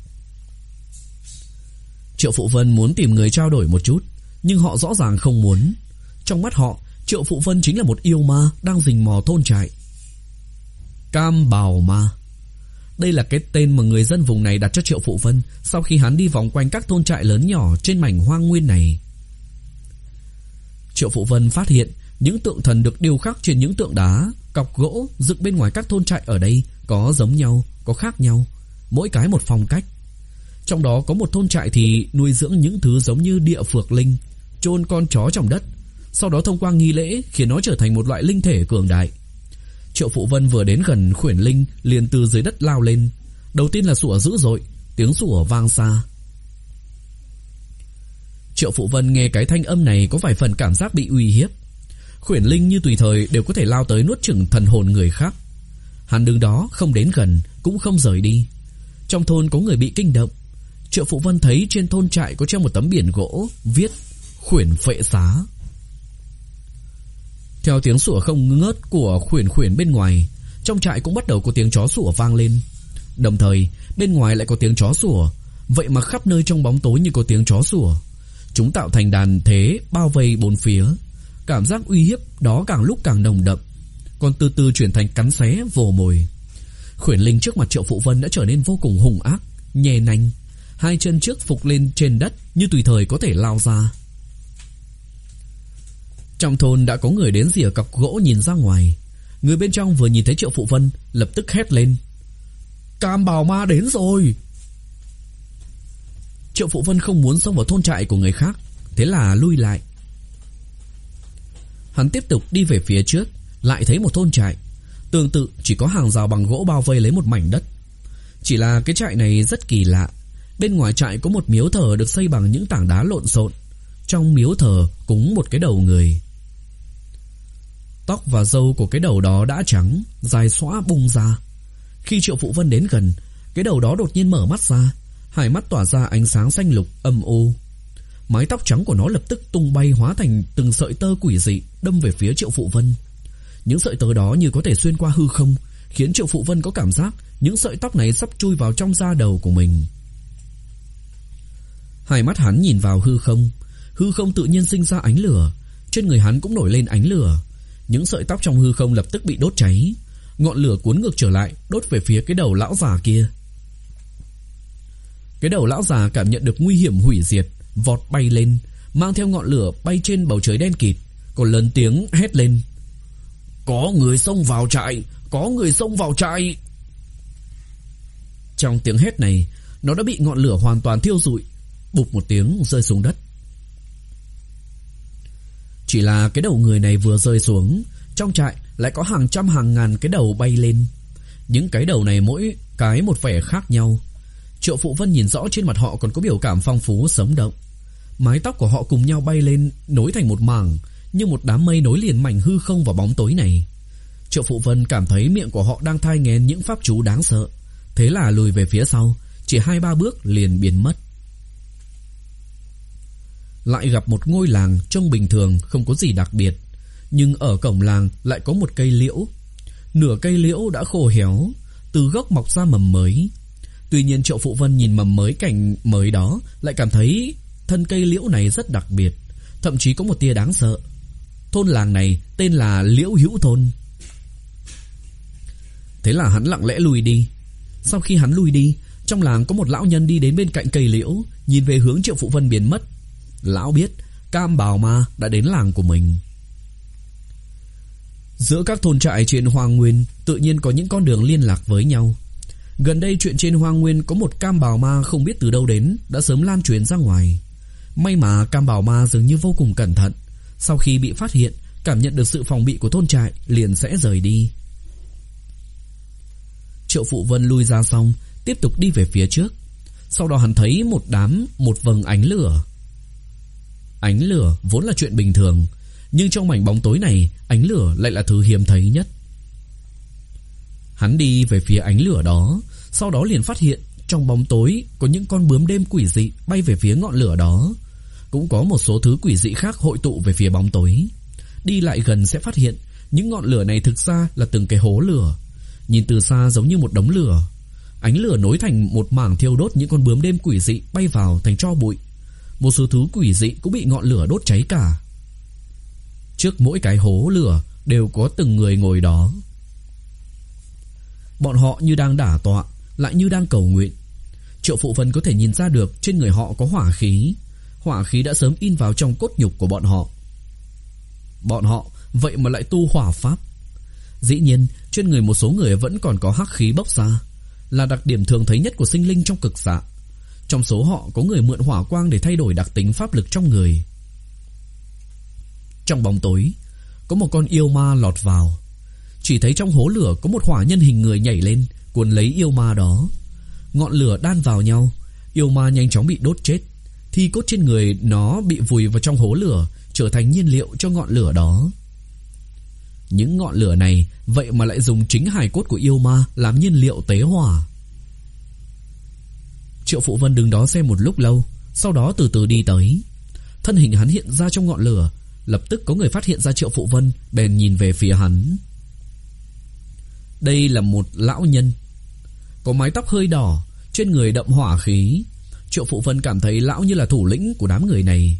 Triệu Phụ Vân muốn tìm người trao đổi một chút, nhưng họ rõ ràng không muốn. Trong mắt họ, Triệu Phụ Vân chính là một yêu ma đang rình mò thôn trại. Cam Bào Ma, đây là cái tên mà người dân vùng này đặt cho Triệu Phụ Vân sau khi hắn đi vòng quanh các thôn trại lớn nhỏ trên mảnh hoang nguyên này. Triệu Phụ Vân phát hiện những tượng thần được điêu khắc trên những tượng đá, cọc gỗ dựng bên ngoài các thôn trại ở đây có giống nhau, có khác nhau, mỗi cái một phong cách. Trong đó có một thôn trại thì nuôi dưỡng những thứ giống như địa phược linh, chôn con chó trong đất, sau đó thông qua nghi lễ khiến nó trở thành một loại linh thể cường đại. Triệu Phụ Vân vừa đến gần khuyển linh liền từ dưới đất lao lên. Đầu tiên là sủa dữ dội, tiếng sủa vang xa. Triệu Phụ Vân nghe cái thanh âm này có vài phần cảm giác bị uy hiếp. Khuyển linh như tùy thời đều có thể lao tới nuốt chửng thần hồn người khác. Hắn đứng đó không đến gần, cũng không rời đi. Trong thôn có người bị kinh động. Triệu Phụ Vân thấy trên thôn trại có treo một tấm biển gỗ viết khuyển phệ xá. Theo tiếng sủa không ngớt của khuyển khuyển bên ngoài, trong trại cũng bắt đầu có tiếng chó sủa vang lên. Đồng thời bên ngoài lại có tiếng chó sủa. Vậy mà khắp nơi trong bóng tối như có tiếng chó sủa. Chúng tạo thành đàn thế bao vây bốn phía. Cảm giác uy hiếp đó càng lúc càng nồng đậm, còn từ từ chuyển thành cắn xé vồ mồi. Khuyển linh trước mặt Triệu Phụ Vân đã trở nên vô cùng hung ác, nhè nanh, hai chân trước phục lên trên đất như tùy thời có thể lao ra. Trong thôn đã có người đến rìa cọc gỗ nhìn ra ngoài. Người bên trong vừa nhìn thấy Triệu Phụ Vân lập tức hét lên: Cam Bào Ma đến rồi! Triệu Phụ Vân không muốn xông vào thôn trại của người khác, thế là lui lại. Hắn tiếp tục đi về phía trước, lại thấy một thôn trại. Tương tự chỉ có hàng rào bằng gỗ bao vây lấy một mảnh đất. Chỉ là cái trại này rất kỳ lạ. Bên ngoài trại có một miếu thờ được xây bằng những tảng đá lộn xộn. Trong miếu thờ cúng một cái đầu người. Tóc và râu của cái đầu đó đã trắng, dài xõa bung ra. Khi Triệu Phụ Vân đến gần, cái đầu đó đột nhiên mở mắt ra, hai mắt tỏa ra ánh sáng xanh lục âm u. Mái tóc trắng của nó lập tức tung bay hóa thành từng sợi tơ quỷ dị đâm về phía Triệu Phụ Vân. Những sợi tơ đó như có thể xuyên qua hư không, khiến Triệu Phụ Vân có cảm giác những sợi tóc này sắp chui vào trong da đầu của mình. Hai mắt hắn nhìn vào hư không, hư không tự nhiên sinh ra ánh lửa, trên người hắn cũng nổi lên ánh lửa. Những sợi tóc trong hư không lập tức bị đốt cháy, ngọn lửa cuốn ngược trở lại, đốt về phía cái đầu lão già kia. Cái đầu lão già cảm nhận được nguy hiểm hủy diệt, vọt bay lên, mang theo ngọn lửa bay trên bầu trời đen kịt, còn lớn tiếng hét lên: "Có người xông vào trại, có người xông vào trại." Trong tiếng hét này, nó đã bị ngọn lửa hoàn toàn thiêu rụi, bụp một tiếng rơi xuống đất. Chỉ là cái đầu người này vừa rơi xuống, trong trại lại có hàng trăm hàng ngàn cái đầu bay lên. Những cái đầu này mỗi cái một vẻ khác nhau. Triệu Phụ Vân nhìn rõ trên mặt họ còn có biểu cảm phong phú sống động. Mái tóc của họ cùng nhau bay lên, nối thành một mảng, như một đám mây nối liền mảnh hư không vào bóng tối này. Triệu Phụ Vân cảm thấy miệng của họ đang thai nghén những pháp chú đáng sợ, thế là lùi về phía sau, chỉ hai ba bước liền biến mất. Lại gặp một ngôi làng trông bình thường, không có gì đặc biệt, nhưng ở cổng làng lại có một cây liễu. Nửa cây liễu đã khô héo, từ gốc mọc ra mầm mới. Tuy nhiên Triệu Phụ Vân nhìn mầm mới cành mới đó, lại cảm thấy thân cây liễu này rất đặc biệt, thậm chí có một tia đáng sợ. Thôn làng này tên là Liễu Hữu Thôn. Thế là hắn lặng lẽ lùi đi. Sau khi hắn lùi đi, trong làng có một lão nhân đi đến bên cạnh cây liễu, nhìn về hướng Triệu Phụ Vân biến mất. Lão biết Cam Bào Ma đã đến làng của mình. Giữa các thôn trại trên Hoang Nguyên tự nhiên có những con đường liên lạc với nhau. Gần đây chuyện trên Hoang Nguyên có một Cam Bào Ma không biết từ đâu đến đã sớm lan truyền ra ngoài. May mà Cam Bào Ma dường như vô cùng cẩn thận, sau khi bị phát hiện, cảm nhận được sự phòng bị của thôn trại, liền sẽ rời đi. Triệu Phụ Vân lui ra xong, tiếp tục đi về phía trước. Sau đó hắn thấy một đám, một vầng ánh lửa. Ánh lửa vốn là chuyện bình thường, nhưng trong mảnh bóng tối này, ánh lửa lại là thứ hiếm thấy nhất. Hắn đi về phía ánh lửa đó, sau đó liền phát hiện trong bóng tối có những con bướm đêm quỷ dị bay về phía ngọn lửa đó. Cũng có một số thứ quỷ dị khác hội tụ về phía bóng tối. Đi lại gần sẽ phát hiện những ngọn lửa này thực ra là từng cái hố lửa. Nhìn từ xa giống như một đống lửa. Ánh lửa nối thành một mảng thiêu đốt những con bướm đêm quỷ dị bay vào thành tro bụi. Một số thứ quỷ dị cũng bị ngọn lửa đốt cháy cả. Trước mỗi cái hố lửa đều có từng người ngồi đó. Bọn họ như đang đả tọa, lại như đang cầu nguyện. Triệu Phụ Vân có thể nhìn ra được trên người họ có hỏa khí. Hỏa khí đã sớm in vào trong cốt nhục của bọn họ. Bọn họ vậy mà lại tu hỏa pháp. Dĩ nhiên trên người một số người vẫn còn có hắc khí bốc ra, là đặc điểm thường thấy nhất của sinh linh trong cực dạ. Trong số họ có người mượn hỏa quang để thay đổi đặc tính pháp lực trong người. Trong bóng tối có một con yêu ma lọt vào. Chỉ thấy trong hố lửa có một hỏa nhân hình người nhảy lên, cuốn lấy yêu ma đó. Ngọn lửa đan vào nhau, yêu ma nhanh chóng bị đốt chết. Thi cốt trên người nó bị vùi vào trong hố lửa, trở thành nhiên liệu cho ngọn lửa đó. Những ngọn lửa này vậy mà lại dùng chính hài cốt của yêu ma làm nhiên liệu tế hỏa. Triệu Phụ Vân đứng đó xem một lúc lâu, sau đó từ từ đi tới. Thân hình hắn hiện ra trong ngọn lửa. Lập tức có người phát hiện ra Triệu Phụ Vân, bèn nhìn về phía hắn. Đây là một lão nhân, có mái tóc hơi đỏ, trên người đậm hỏa khí. Triệu Phụ Vân cảm thấy lão như là thủ lĩnh của đám người này.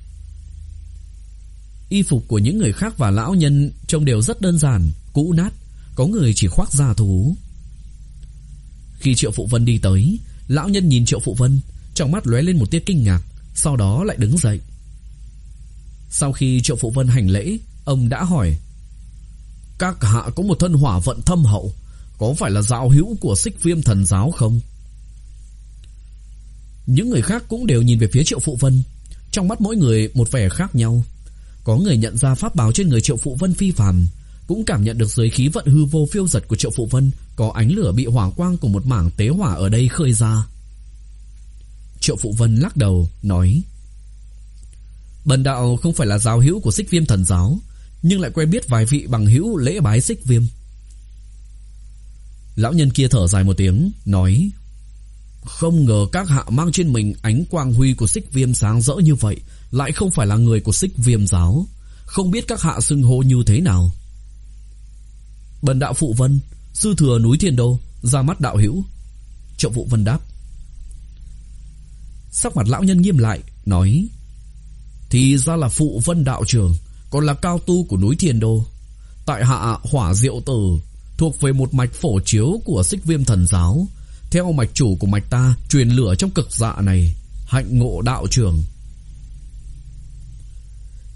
Y phục của những người khác và lão nhân trông đều rất đơn giản, cũ nát, có người chỉ khoác da thú. Khi Triệu Phụ Vân đi tới, lão nhân nhìn Triệu Phụ Vân, trong mắt lóe lên một tia kinh ngạc, sau đó lại đứng dậy. Sau khi Triệu Phụ Vân hành lễ, ông đã hỏi: Các hạ có một thân hỏa vận thâm hậu, có phải là giáo hữu của Xích Viêm thần giáo không? Những người khác cũng đều nhìn về phía Triệu Phụ Vân, trong mắt mỗi người một vẻ khác nhau. Có người nhận ra pháp bào trên người Triệu Phụ Vân phi phàm, cũng cảm nhận được dưới khí vận hư vô phiêu dật của Triệu Phụ Vân có ánh lửa bị hỏa quang của một mảng tế hỏa ở đây khơi ra. Triệu Phụ Vân lắc đầu nói: Bần đạo không phải là giáo hữu của Xích Viêm thần giáo, nhưng lại quen biết vài vị bằng hữu lễ bái Xích Viêm. Lão nhân kia thở dài một tiếng, nói: Không ngờ các hạ mang trên mình ánh quang huy của Xích Viêm sáng rỡ như vậy, lại không phải là người của Xích Viêm giáo. Không biết các hạ xưng hô như thế nào? Bần đạo Phụ Vân, sư thừa núi Thiên Đô, ra mắt đạo hữu. Triệu Phụ Vân đáp. Sắc mặt lão nhân nghiêm lại, nói: Thì ra là Phụ Vân đạo trưởng, còn là cao tu của núi Thiên Đô. Tại hạ Hỏa Diệu Tử, thuộc về một mạch phổ chiếu của Xích Viêm thần giáo. Theo mạch chủ của mạch ta truyền lửa trong cực dạ này, hạnh ngộ đạo trưởng.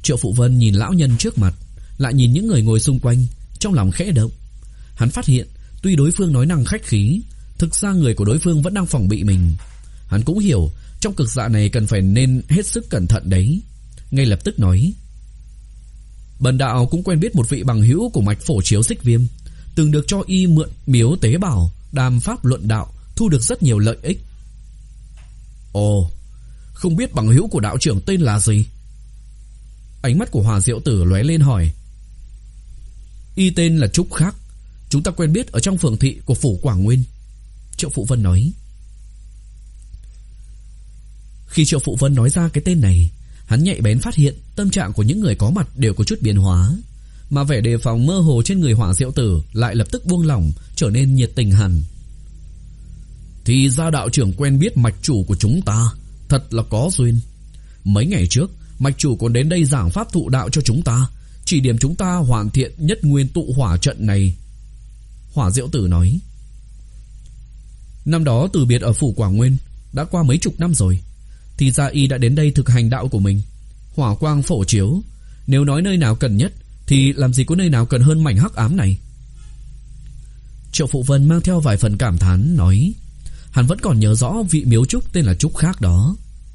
Triệu Phụ Vân nhìn lão nhân trước mặt, lại nhìn những người ngồi xung quanh, trong lòng khẽ động. Hắn phát hiện, tuy đối phương nói năng khách khí, thực ra người của đối phương vẫn đang phòng bị mình. Hắn cũng hiểu, trong cực dạ này cần phải nên hết sức cẩn thận đấy. Ngay lập tức nói: Bần đạo cũng quen biết một vị bằng hữu của mạch Phổ Chiếu Xích Viêm, từng được cho y mượn miếu tế bảo, đàm pháp luận đạo, thu được rất nhiều lợi ích. Ồ, không biết bằng hữu của đạo trưởng tên là gì? Ánh mắt của Hòa Diệu Tử lóe lên hỏi. Y tên là Trúc Khắc, chúng ta quen biết ở trong phường thị của phủ Quảng Nguyên. Triệu Phụ Vân nói. Khi Triệu Phụ Vân nói ra cái tên này, hắn nhạy bén phát hiện tâm trạng của những người có mặt đều có chút biến hóa, mà vẻ đề phòng mơ hồ trên người Hỏa Diệu Tử lại lập tức buông lỏng, trở nên nhiệt tình hẳn. Thì ra đạo trưởng quen biết mạch chủ của chúng ta, thật là có duyên. Mấy ngày trước, mạch chủ còn đến đây giảng pháp thụ đạo cho chúng ta, chỉ điểm chúng ta hoàn thiện nhất nguyên tụ hỏa trận này. Hỏa Diệu Tử nói. Năm đó từ biệt ở phủ Quảng Nguyên, đã qua mấy chục năm rồi. Thì ra y đã đến đây thực hành đạo của mình. Hỏa quang phổ chiếu, nếu nói nơi nào cần nhất, thì làm gì có nơi nào cần hơn mảnh hắc ám này. Triệu Phụ Vân mang theo vài phần cảm thán nói, hắn vẫn còn nhớ rõ vị miếu trúc tên là Trúc Khác đó.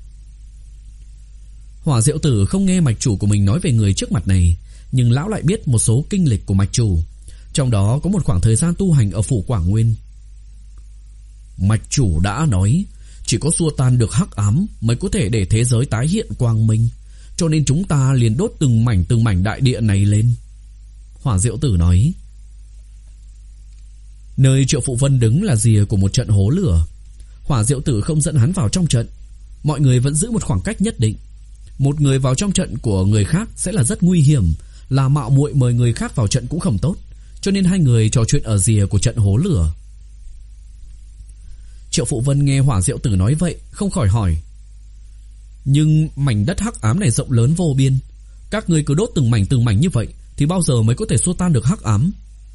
Hỏa Diệu Tử không nghe mạch chủ của mình nói về người trước mặt này, nhưng lão lại biết một số kinh lịch của mạch chủ, trong đó có một khoảng thời gian tu hành ở phủ Quảng Nguyên. Mạch chủ đã nói, chỉ có xua tan được hắc ám mới có thể để thế giới tái hiện quang minh, cho nên chúng ta liền đốt từng mảnh từng mảnh đại địa này lên. Hỏa Diệu Tử nói. Nơi Triệu Phụ Vân đứng là rìa của một trận hố lửa. Hỏa Diệu Tử không dẫn hắn vào trong trận, mọi người vẫn giữ một khoảng cách nhất định. Một người vào trong trận của người khác sẽ là rất nguy hiểm, là mạo muội mời người khác vào trận cũng không tốt, cho nên hai người trò chuyện ở rìa của trận hố lửa. Triệu Phụ Vân nghe Hỏa Diệu Tử nói vậy, không khỏi hỏi. Nhưng mảnh đất hắc ám này rộng lớn vô biên, các ngươi cứ đốt từng mảnh từng mảnh như vậy thì bao giờ mới có thể xua tan được hắc ám?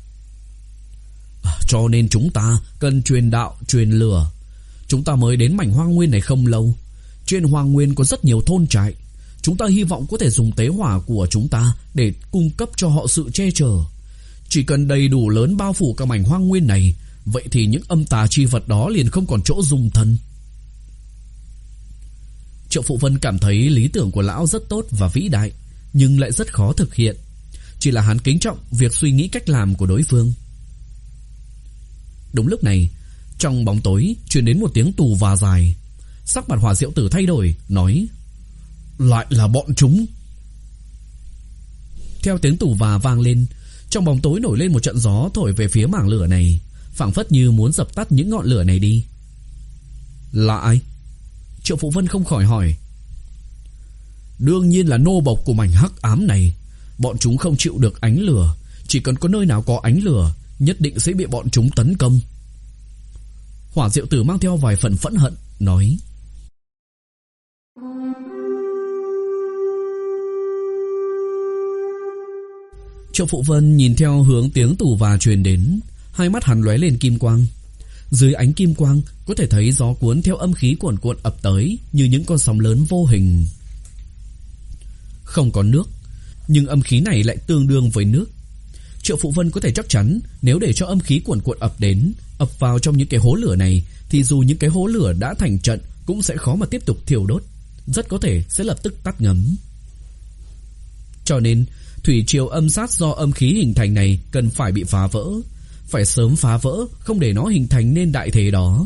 À, cho nên chúng ta cần truyền đạo, truyền lửa. Chúng ta mới đến mảnh hoang nguyên này không lâu. Trên hoang nguyên có rất nhiều thôn trại, chúng ta hy vọng có thể dùng tế hỏa của chúng ta để cung cấp cho họ sự che chở. Chỉ cần đầy đủ lớn bao phủ cả mảnh hoang nguyên này, vậy thì những âm tà chi vật đó liền không còn chỗ dung thân. Triệu Phụ Vân cảm thấy lý tưởng của lão rất tốt và vĩ đại, nhưng lại rất khó thực hiện. Chỉ là hắn kính trọng việc suy nghĩ cách làm của đối phương. Đúng lúc này, trong bóng tối truyền đến một tiếng tù và dài. Sắc mặt Hỏa Diệu Tử thay đổi, nói, lại là bọn chúng. Theo tiếng tù và vang lên, trong bóng tối nổi lên một trận gió thổi về phía mảng lửa này, phảng phất như muốn dập tắt những ngọn lửa này đi. Là ai? Triệu Phụ Vân không khỏi hỏi. Đương nhiên là nô bộc của mảnh hắc ám này. Bọn chúng không chịu được ánh lửa, chỉ cần có nơi nào có ánh lửa, nhất định sẽ bị bọn chúng tấn công. Hỏa Diệu Tử mang theo vài phần phẫn hận, nói. Triệu Phụ Vân nhìn theo hướng tiếng tù và truyền đến, hai mắt hắn lóe lên kim quang. Dưới ánh kim quang có thể thấy gió cuốn theo âm khí cuồn cuộn ập tới như những con sóng lớn vô hình. Không có nước, nhưng âm khí này lại tương đương với nước. Triệu Phụ Vân có thể chắc chắn nếu để cho âm khí cuồn cuộn ập đến, ập vào trong những cái hố lửa này, thì dù những cái hố lửa đã thành trận cũng sẽ khó mà tiếp tục thiêu đốt, rất có thể sẽ lập tức tắt ngấm. Cho nên thủy triều âm sát do âm khí hình thành này cần phải bị phá vỡ, phải sớm phá vỡ, không để nó hình thành nên đại thế đó.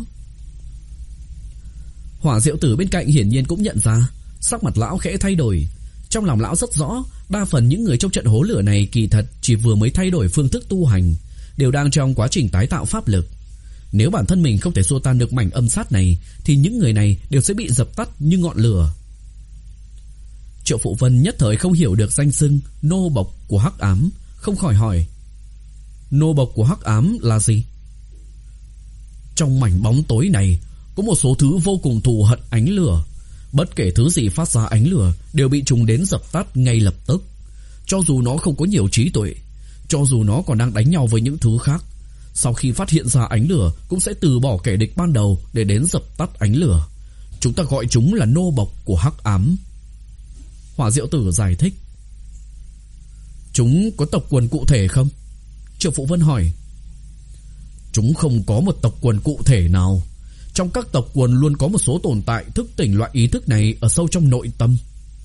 Hỏa Diệu Tử bên cạnh hiển nhiên cũng nhận ra, sắc mặt lão khẽ thay đổi. Trong lòng lão rất rõ, đa phần những người trong trận hố lửa này kỳ thật chỉ vừa mới thay đổi phương thức tu hành, đều đang trong quá trình tái tạo pháp lực. Nếu bản thân mình không thể xua tan được mảnh âm sát này, thì những người này đều sẽ bị dập tắt như ngọn lửa. Triệu Phụ Vân nhất thời không hiểu được danh xưng nô bộc của hắc ám, không khỏi hỏi. Nô bộc của hắc ám là gì? Trong mảnh bóng tối này có một số thứ vô cùng thù hận ánh lửa. Bất kể thứ gì phát ra ánh lửa đều bị chúng đến dập tắt ngay lập tức. Cho dù nó không có nhiều trí tuệ, cho dù nó còn đang đánh nhau với những thứ khác, sau khi phát hiện ra ánh lửa cũng sẽ từ bỏ kẻ địch ban đầu để đến dập tắt ánh lửa. Chúng ta gọi chúng là nô bộc của hắc ám. Hỏa Diệu Tử giải thích. Chúng có tộc quần cụ thể không? Triệu Phụ Vân hỏi. Chúng không có một tộc quần cụ thể nào. Trong các tộc quần luôn có một số tồn tại thức tỉnh loại ý thức này ở sâu trong nội tâm.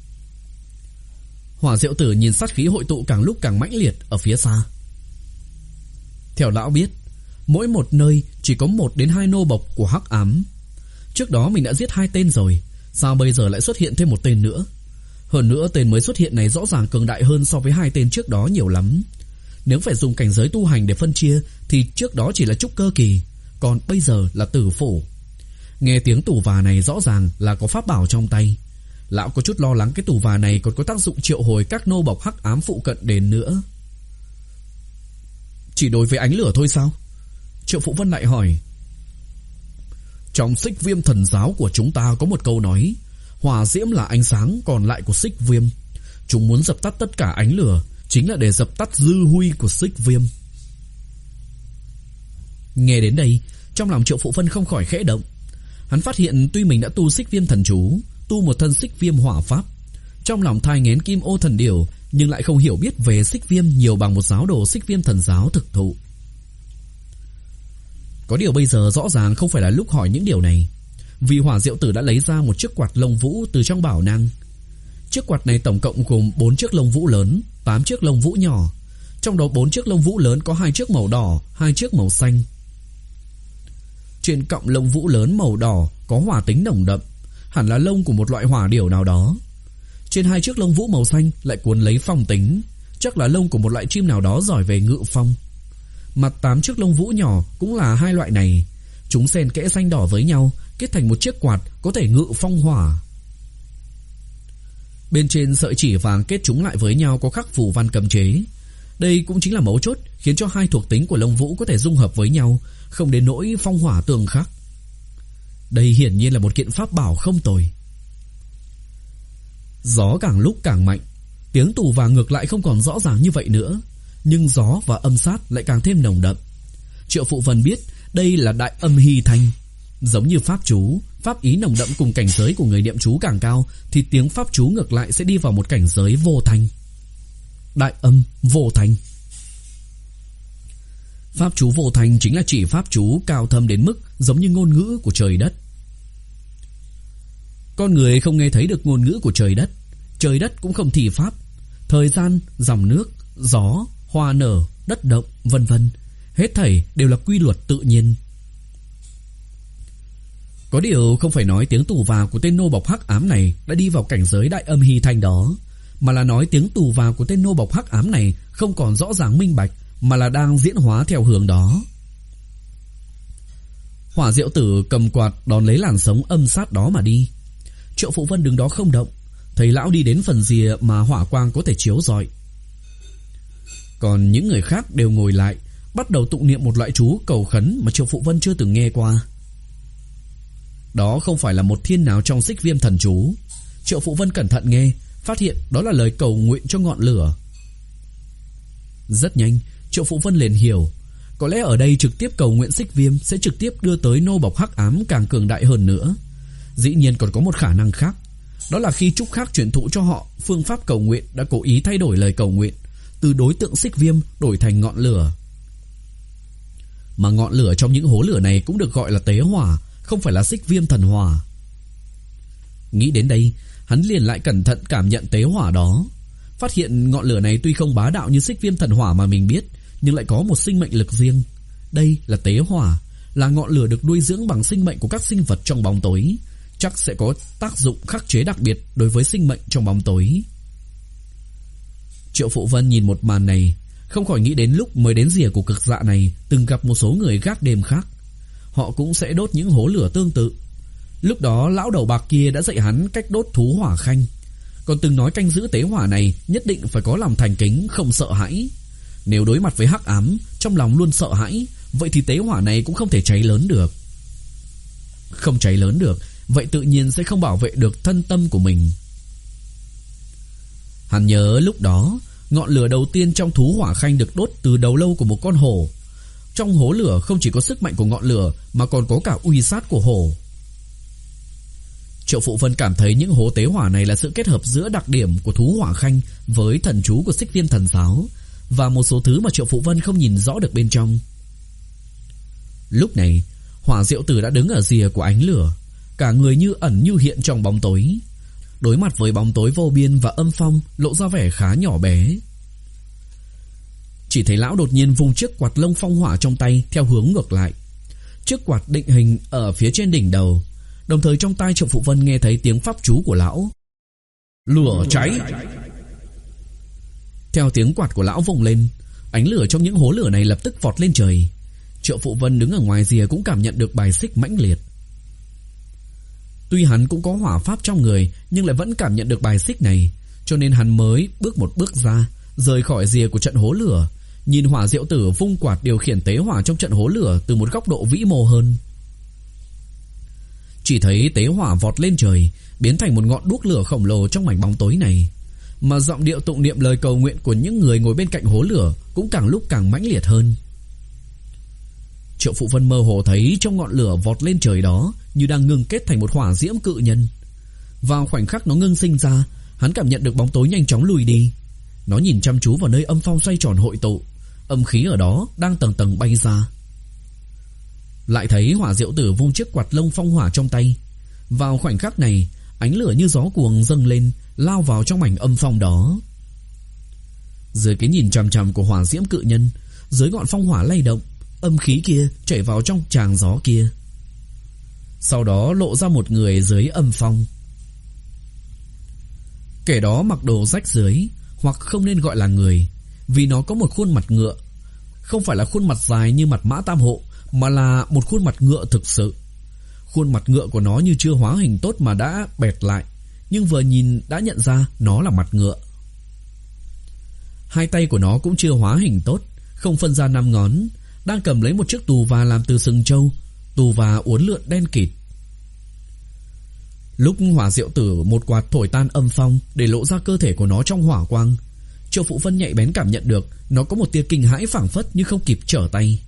Hỏa Diệu Tử nhìn sát khí hội tụ càng lúc càng mãnh liệt ở phía xa. Theo lão biết, mỗi một nơi chỉ có một đến hai nô bộc của hắc ám. Trước đó mình đã giết hai tên rồi, sao bây giờ lại xuất hiện thêm một tên nữa? Hơn nữa tên mới xuất hiện này rõ ràng cường đại hơn so với hai tên trước đó nhiều lắm. Nếu phải dùng cảnh giới tu hành để phân chia thì trước đó chỉ là trúc cơ kỳ, còn bây giờ là tử phủ. Nghe tiếng tù và này rõ ràng là có pháp bảo trong tay. Lão có chút lo lắng cái tù và này còn có tác dụng triệu hồi các nô bộc hắc ám phụ cận đến nữa. Chỉ đối với ánh lửa thôi sao? Triệu Phụ Vân lại hỏi. Trong Xích Viêm thần giáo của chúng ta có một câu nói, hỏa diễm là ánh sáng còn lại của Xích Viêm. Chúng muốn dập tắt tất cả ánh lửa chính là để dập tắt dư huy của Xích Viêm. Nghe đến đây, trong lòng Triệu Phụ Vân không khỏi khẽ động. Hắn phát hiện tuy mình đã tu Xích Viêm thần chú, tu một thân Xích Viêm hỏa pháp, trong lòng thai nghén Kim Ô thần điểu, nhưng lại không hiểu biết về Xích Viêm nhiều bằng một giáo đồ Xích Viêm thần giáo thực thụ. Có điều bây giờ rõ ràng không phải là lúc hỏi những điều này, vì Hỏa Diệu Tử đã lấy ra một chiếc quạt lông vũ từ trong bảo năng. Chiếc quạt này tổng cộng gồm bốn chiếc lông vũ lớn, tám chiếc lông vũ nhỏ. Trong đó bốn chiếc lông vũ lớn có hai chiếc màu đỏ, hai chiếc màu xanh. Trên cọng lông vũ lớn màu đỏ có hỏa tính nồng đậm, hẳn là lông của một loại hỏa điểu nào đó. Trên hai chiếc lông vũ màu xanh lại cuốn lấy phong tính, chắc là lông của một loại chim nào đó giỏi về ngự phong. Mặt tám chiếc lông vũ nhỏ cũng là hai loại này, chúng xen kẽ xanh đỏ với nhau, kết thành một chiếc quạt có thể ngự phong hỏa. Bên trên sợi chỉ vàng kết chúng lại với nhau có khắc phù văn cấm chế. Đây cũng chính là mấu chốt khiến cho hai thuộc tính của lông vũ có thể dung hợp với nhau, không đến nỗi phong hỏa tương khắc. Đây hiển nhiên là một kiện pháp bảo không tồi. Gió càng lúc càng mạnh, tiếng tù vàng ngược lại không còn rõ ràng như vậy nữa, nhưng gió và âm sát lại càng thêm nồng đậm. Triệu Phụ Vân biết đây là đại âm hy thanh. Giống như pháp chú, pháp ý nồng đậm cùng cảnh giới của người niệm chú càng cao thì tiếng pháp chú ngược lại sẽ đi vào một cảnh giới vô thanh. Đại âm vô thanh. Pháp chú vô thanh chính là chỉ pháp chú cao thâm đến mức giống như ngôn ngữ của trời đất. Con người không nghe thấy được ngôn ngữ của trời đất, trời đất cũng không thì pháp. Thời gian, dòng nước, gió, hoa nở, đất động, vân vân, hết thảy đều là quy luật tự nhiên. Có điều không phải nói tiếng tù vào của tên nô bộc hắc ám này đã đi vào cảnh giới đại âm hy thanh đó, mà là nói tiếng tù vào của tên nô bộc hắc ám này không còn rõ ràng minh bạch, mà là đang diễn hóa theo hướng đó. Hỏa Diệu Tử cầm quạt đón lấy làn sóng âm sát đó mà đi. Triệu Phụ Vân đứng đó không động, thấy lão đi đến phần rìa mà hỏa quang có thể chiếu rọi. Còn những người khác đều ngồi lại, bắt đầu tụng niệm một loại chú cầu khấn mà Triệu Phụ Vân chưa từng nghe qua. Đó không phải là một thiên nào trong Xích Viêm thần chú. Triệu Phụ Vân cẩn thận nghe, phát hiện đó là lời cầu nguyện cho ngọn lửa. Rất nhanh, Triệu Phụ Vân liền hiểu, có lẽ ở đây trực tiếp cầu nguyện Xích Viêm sẽ trực tiếp đưa tới nô bộc hắc ám càng cường đại hơn nữa. Dĩ nhiên còn có một khả năng khác, đó là khi Trúc Khác truyền thụ cho họ phương pháp cầu nguyện đã cố ý thay đổi lời cầu nguyện, từ đối tượng Xích Viêm đổi thành ngọn lửa. Mà ngọn lửa trong những hố lửa này cũng được gọi là tế hỏa, không phải là Xích Viêm thần hỏa. Nghĩ đến đây, hắn liền lại cẩn thận cảm nhận tế hỏa đó, phát hiện ngọn lửa này tuy không bá đạo như Xích Viêm thần hỏa mà mình biết, nhưng lại có một sinh mệnh lực riêng. Đây là tế hỏa, là ngọn lửa được nuôi dưỡng bằng sinh mệnh của các sinh vật trong bóng tối, chắc sẽ có tác dụng khắc chế đặc biệt đối với sinh mệnh trong bóng tối. Triệu Phụ Vân nhìn một màn này, không khỏi nghĩ đến lúc mới đến rìa của cực dạ này từng gặp một số người gác đêm khác. Họ cũng sẽ đốt những hố lửa tương tự. Lúc đó lão đầu bạc kia đã dạy hắn cách đốt thú hỏa khanh, còn từng nói canh giữ tế hỏa này nhất định phải có lòng thành kính, không sợ hãi. Nếu đối mặt với hắc ám, trong lòng luôn sợ hãi, vậy thì tế hỏa này cũng không thể cháy lớn được. Không cháy lớn được, vậy tự nhiên sẽ không bảo vệ được thân tâm của mình. Hắn nhớ lúc đó, ngọn lửa đầu tiên trong thú hỏa khanh được đốt từ đầu lâu của một con hổ. Trong hố lửa không chỉ có sức mạnh của ngọn lửa mà còn có cả uy sát của hổ. Triệu Phụ Vân cảm thấy những hố tế hỏa này là sự kết hợp giữa đặc điểm của thú hỏa khanh với thần chú của Xích Viêm thần giáo và một số thứ mà Triệu Phụ Vân không nhìn rõ được bên trong. Lúc này, Hỏa Diệu Tử đã đứng ở rìa của ánh lửa, cả người như ẩn như hiện trong bóng tối. Đối mặt với bóng tối vô biên và âm phong, lộ ra vẻ khá nhỏ bé. Chỉ thấy lão đột nhiên vung chiếc quạt lông phong hỏa trong tay theo hướng ngược lại. Chiếc quạt định hình ở phía trên đỉnh đầu. Đồng thời trong tai Triệu Phụ Vân nghe thấy tiếng pháp chú của lão. Lửa cháy. Theo tiếng quạt của lão vung lên, ánh lửa trong những hố lửa này lập tức vọt lên trời. Triệu Phụ Vân đứng ở ngoài rìa cũng cảm nhận được bài xích mãnh liệt. Tuy hắn cũng có hỏa pháp trong người, nhưng lại vẫn cảm nhận được bài xích này, cho nên hắn mới bước một bước ra, rời khỏi rìa của trận hố lửa, nhìn Hỏa Diệu Tử vung quạt điều khiển tế hỏa trong trận hố lửa từ một góc độ vĩ mô hơn. Chỉ thấy tế hỏa vọt lên trời, biến thành một ngọn đuốc lửa khổng lồ trong mảnh bóng tối này, mà giọng điệu tụng niệm lời cầu nguyện của những người ngồi bên cạnh hố lửa cũng càng lúc càng mãnh liệt hơn. Triệu Phụ Vân mơ hồ thấy trong ngọn lửa vọt lên trời đó như đang ngưng kết thành một hỏa diễm cự nhân. Vào khoảnh khắc nó ngưng sinh ra, hắn cảm nhận được bóng tối nhanh chóng lùi đi. Nó nhìn chăm chú vào nơi âm phong xoay tròn hội tụ, âm khí ở đó đang tầng tầng bay ra. Lại thấy Hỏa Diệu Tử vung chiếc quạt lông phong hỏa trong tay. Vào khoảnh khắc này, ánh lửa như gió cuồng dâng lên, lao vào trong mảnh âm phong đó. Dưới cái nhìn chằm chằm của hỏa diễm cự nhân, dưới ngọn phong hỏa lay động, âm khí kia chảy vào trong tràng gió kia. Sau đó lộ ra một người dưới âm phong. Kẻ đó mặc đồ rách rưới, hoặc không nên gọi là người, vì nó có một khuôn mặt ngựa. Không phải là khuôn mặt dài như mặt Mã Tam Hộ, mà là một khuôn mặt ngựa thực sự. Khuôn mặt ngựa của nó như chưa hóa hình tốt mà đã bẹt lại, nhưng vừa nhìn đã nhận ra nó là mặt ngựa. Hai tay của nó cũng chưa hóa hình tốt, không phân ra năm ngón, đang cầm lấy một chiếc tù và làm từ sừng trâu, tù và uốn lượn đen kịt. Lúc Hỏa Diệu Tử một quạt thổi tan âm phong để lộ ra cơ thể của nó trong hỏa quang, Triệu Phụ Vân nhạy bén cảm nhận được nó có một tia kinh hãi phảng phất như không kịp trở tay.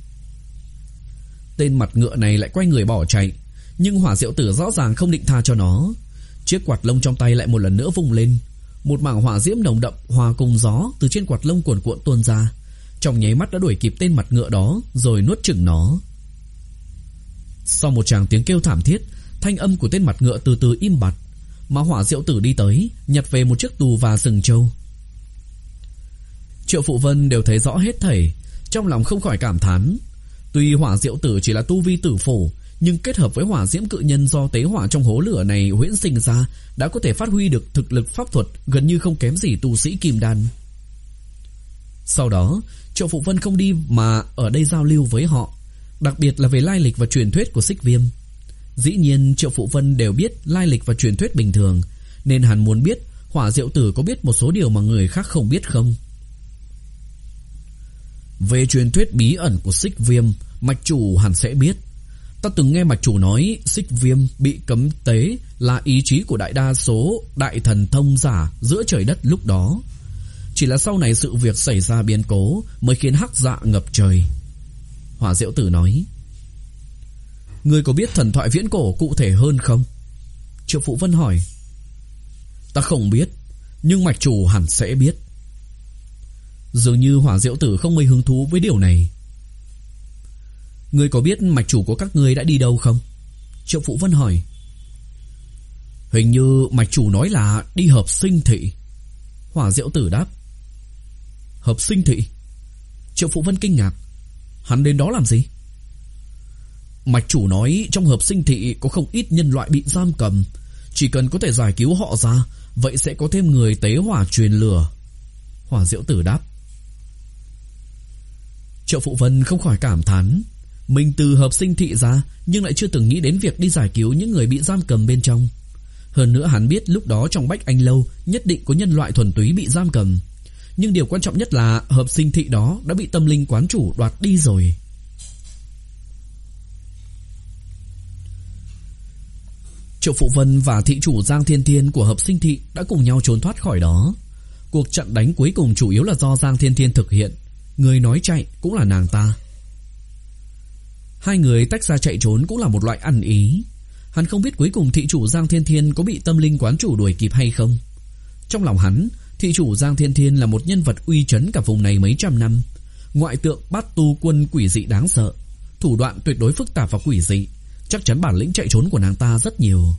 Tên mặt ngựa này lại quay người bỏ chạy, nhưng Hỏa Diệu Tử rõ ràng không định tha cho nó. Chiếc quạt lông trong tay lại một lần nữa vung lên, một mảng hỏa diễm nồng đậm hòa cùng gió từ trên quạt lông cuồn cuộn tuôn ra, trong nháy mắt đã đuổi kịp tên mặt ngựa đó rồi nuốt chửng nó. Sau một tràng tiếng kêu thảm thiết, thanh âm của tên mặt ngựa từ từ im bặt, mà Hỏa Diệu Tử đi tới, nhặt về một chiếc tù và sừng trâu. Triệu Phụ Vân đều thấy rõ hết thảy, trong lòng không khỏi cảm thán. Tuy Hỏa Diệu Tử chỉ là tu vi tử phổ, nhưng kết hợp với hỏa diễm cự nhân do tế hỏa trong hố lửa này huyễn sinh ra, đã có thể phát huy được thực lực pháp thuật gần như không kém gì tu sĩ kim đan. Sau đó, Triệu Phụ Vân không đi mà ở đây giao lưu với họ, đặc biệt là về lai lịch và truyền thuyết của Xích Viêm. Dĩ nhiên Triệu Phụ Vân đều biết lai lịch và truyền thuyết bình thường, nên hắn muốn biết Hỏa Diệu Tử có biết một số điều mà người khác không biết không. Về truyền thuyết bí ẩn của Xích Viêm, mạch chủ hẳn sẽ biết. Ta từng nghe mạch chủ nói Xích Viêm bị cấm tế là ý chí của đại đa số đại thần thông giả giữa trời đất lúc đó. Chỉ là sau này sự việc xảy ra biến cố mới khiến hắc dạ ngập trời. Hỏa Diệu Tử nói. Ngươi có biết thần thoại viễn cổ cụ thể hơn không? Triệu Phụ Vân hỏi. Ta không biết, nhưng mạch chủ hẳn sẽ biết. Dường như Hỏa Diệu Tử không mấy hứng thú với điều này. Ngươi có biết mạch chủ của các ngươi đã đi đâu không? Triệu Phụ Vân hỏi. Hình như mạch chủ nói là đi hợp sinh thị. Hỏa Diệu Tử đáp. Hợp sinh thị? Triệu Phụ Vân kinh ngạc. Hắn đến đó làm gì? Mạch chủ nói trong hợp sinh thị có không ít nhân loại bị giam cầm, chỉ cần có thể giải cứu họ ra, vậy sẽ có thêm người tế hỏa truyền lửa. Hỏa Diệu Tử đáp. Triệu Phụ Vân không khỏi cảm thán. Mình từ hợp sinh thị ra, nhưng lại chưa từng nghĩ đến việc đi giải cứu những người bị giam cầm bên trong. Hơn nữa hắn biết lúc đó trong Bách Anh Lâu nhất định có nhân loại thuần túy bị giam cầm, nhưng điều quan trọng nhất là hợp sinh thị đó đã bị tâm linh quán chủ đoạt đi rồi. Triệu Phụ Vân và thị chủ Giang Thiên Thiên của hợp sinh thị đã cùng nhau trốn thoát khỏi đó. Cuộc trận đánh cuối cùng chủ yếu là do Giang Thiên Thiên thực hiện, người nói chạy cũng là nàng ta. Hai người tách ra chạy trốn cũng là một loại ăn ý. Hắn không biết cuối cùng thị chủ Giang Thiên Thiên có bị tâm linh quán chủ đuổi kịp hay không. Trong lòng hắn, thị chủ Giang Thiên Thiên là một nhân vật uy chấn cả vùng này mấy trăm năm, ngoại tượng bát tu quân quỷ dị đáng sợ, thủ đoạn tuyệt đối phức tạp và quỷ dị, chắc chắn bản lĩnh chạy trốn của nàng ta rất nhiều.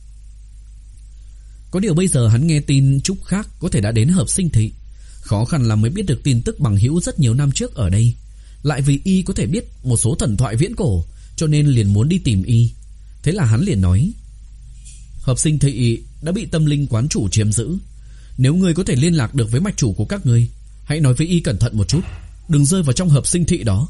Có điều bây giờ hắn nghe tin Trúc Khác có thể đã đến Hợp Sinh Thị, khó khăn lắm mới biết được tin tức bằng hữu rất nhiều năm trước ở đây, lại vì y có thể biết một số thần thoại viễn cổ, cho nên liền muốn đi tìm y. Thế là hắn liền nói: Hợp Sinh Thị đã bị tâm linh quán chủ chiếm giữ. Nếu ngươi có thể liên lạc được với mạch chủ của các ngươi, hãy nói với y cẩn thận một chút, đừng rơi vào trong Hợp Sinh Thị đó.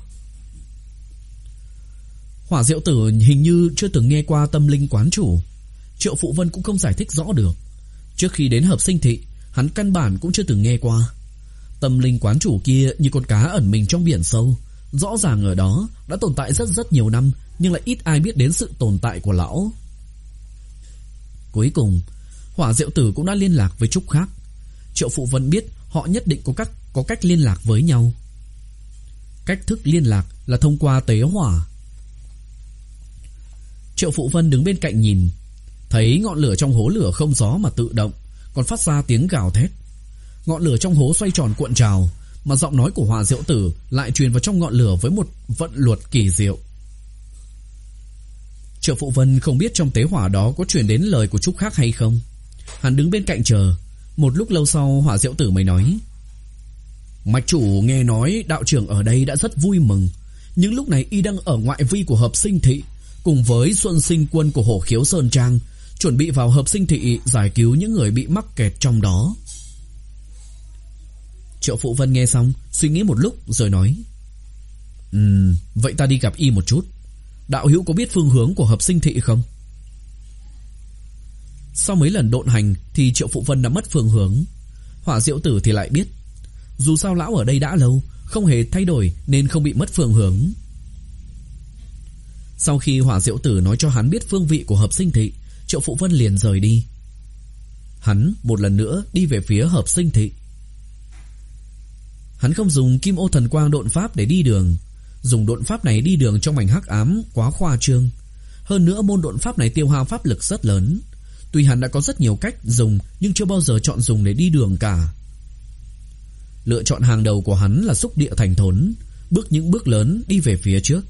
Hỏa Diệu Tử hình như chưa từng nghe qua tâm linh quán chủ. Triệu Phụ Vân cũng không giải thích rõ được. Trước khi đến Hợp Sinh Thị, hắn căn bản cũng chưa từng nghe qua. Tâm linh quán chủ kia như con cá ẩn mình trong biển sâu, rõ ràng ở đó đã tồn tại rất rất nhiều năm, nhưng lại ít ai biết đến sự tồn tại của lão. Cuối cùng, Hỏa Diệu Tử cũng đã liên lạc với Trúc Khác. Triệu Phụ Vân biết họ nhất định có cách có cách liên lạc với nhau. Cách thức liên lạc là thông qua tế hỏa. Triệu Phụ Vân đứng bên cạnh nhìn, thấy ngọn lửa trong hố lửa không gió mà tự động, còn phát ra tiếng gào thét. Ngọn lửa trong hố xoay tròn cuộn trào, mà giọng nói của Hỏa Diệu Tử lại truyền vào trong ngọn lửa với một vận luật kỳ diệu. Triệu Phụ Vân không biết trong tế hỏa đó có truyền đến lời của Trúc Khác hay không. Hắn đứng bên cạnh chờ. Một lúc lâu sau, Hỏa Diệu Tử mới nói: Mạch chủ nghe nói đạo trưởng ở đây đã rất vui mừng, nhưng lúc này y đang ở ngoại vi của Hợp Sinh Thị, cùng với Xuân Sinh quân của Hổ Khiếu Sơn Trang, chuẩn bị vào Hợp Sinh Thị giải cứu những người bị mắc kẹt trong đó. Triệu Phụ Vân nghe xong, suy nghĩ một lúc rồi nói: Ừm, vậy ta đi gặp y một chút. Đạo hữu có biết phương hướng của Hợp Sinh Thị không? Sau mấy lần độn hành thì Triệu Phụ Vân đã mất phương hướng. Hỏa Diệu Tử thì lại biết. Dù sao lão ở đây đã lâu, không hề thay đổi nên không bị mất phương hướng. Sau khi Hỏa Diệu Tử nói cho hắn biết phương vị của Hợp Sinh Thị, Triệu Phụ Vân liền rời đi. Hắn một lần nữa đi về phía Hợp Sinh Thị. Hắn không dùng Kim Ô Thần Quang độn pháp để đi đường. Dùng độn pháp này đi đường trong mảnh hắc ám quá khoa trương. Hơn nữa môn độn pháp này tiêu hao pháp lực rất lớn. Tuy hắn đã có rất nhiều cách dùng, nhưng chưa bao giờ chọn dùng để đi đường cả. Lựa chọn hàng đầu của hắn là xúc địa thành thốn, bước những bước lớn đi về phía trước.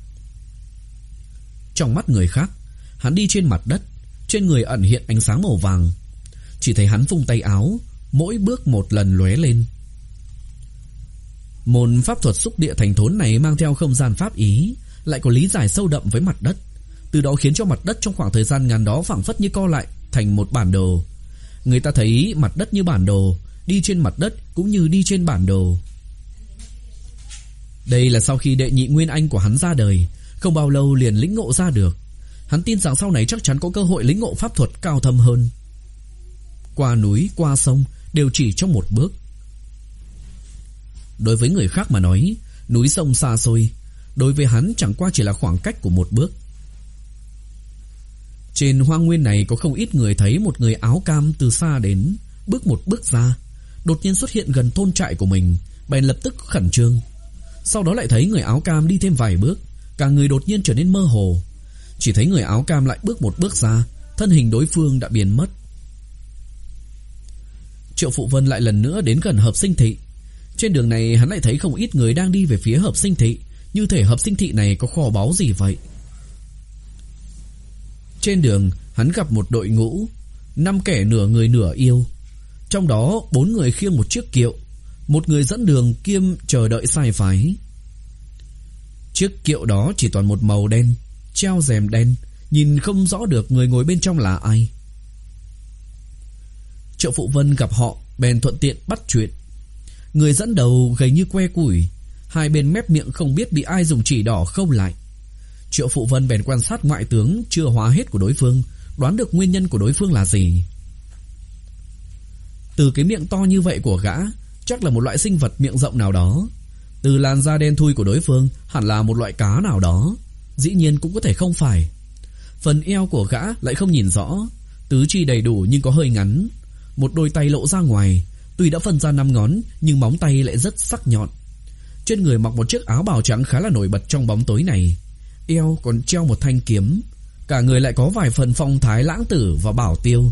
Trong mắt người khác, hắn đi trên mặt đất, trên người ẩn hiện ánh sáng màu vàng. Chỉ thấy hắn vung tay áo, mỗi bước một lần lóe lên. Môn pháp thuật xúc địa thành thốn này mang theo không gian pháp ý, lại có lý giải sâu đậm với mặt đất. Từ đó khiến cho mặt đất trong khoảng thời gian ngắn đó phảng phất như co lại thành một bản đồ. Người ta thấy mặt đất như bản đồ, đi trên mặt đất cũng như đi trên bản đồ. Đây là sau khi đệ nhị nguyên anh của hắn ra đời, không bao lâu liền lĩnh ngộ ra được. Hắn tin rằng sau này chắc chắn có cơ hội lĩnh ngộ pháp thuật cao thâm hơn. Qua núi, qua sông đều chỉ trong một bước. Đối với người khác mà nói, núi sông xa xôi, đối với hắn chẳng qua chỉ là khoảng cách của một bước. Trên hoang nguyên này có không ít người thấy một người áo cam từ xa đến, bước một bước ra, đột nhiên xuất hiện gần thôn trại của mình, bèn lập tức khẩn trương. Sau đó lại thấy người áo cam đi thêm vài bước, cả người đột nhiên trở nên mơ hồ. Chỉ thấy người áo cam lại bước một bước ra, thân hình đối phương đã biến mất. Triệu Phụ Vân lại lần nữa đến gần Hợp Sinh Thị. Trên đường này hắn lại thấy không ít người đang đi về phía Hợp Sinh Thị, như thể Hợp Sinh Thị này có kho báu gì vậy. Trên đường hắn gặp một đội ngũ, năm kẻ nửa người nửa yêu. Trong đó bốn người khiêng một chiếc kiệu, một người dẫn đường kiêm chờ đợi sai phái. Chiếc kiệu đó chỉ toàn một màu đen, treo rèm đen, nhìn không rõ được người ngồi bên trong là ai. Triệu Phụ Vân gặp họ bèn thuận tiện bắt chuyện. Người dẫn đầu gầy như que củi, hai bên mép miệng không biết bị ai dùng chỉ đỏ khâu lại. Triệu Phụ Vân bèn quan sát ngoại tướng chưa hóa hết của đối phương, đoán được nguyên nhân của đối phương là gì. Từ cái miệng to như vậy của gã, chắc là một loại sinh vật miệng rộng nào đó. Từ làn da đen thui của đối phương, hẳn là một loại cá nào đó. Dĩ nhiên cũng có thể không phải. Phần eo của gã lại không nhìn rõ, tứ chi đầy đủ nhưng có hơi ngắn. Một đôi tay lộ ra ngoài, tuy đã phân ra năm ngón nhưng móng tay lại rất sắc nhọn. Trên người mặc một chiếc áo bào trắng khá là nổi bật trong bóng tối này. Eo còn treo một thanh kiếm, cả người lại có vài phần phong thái lãng tử và bảo tiêu.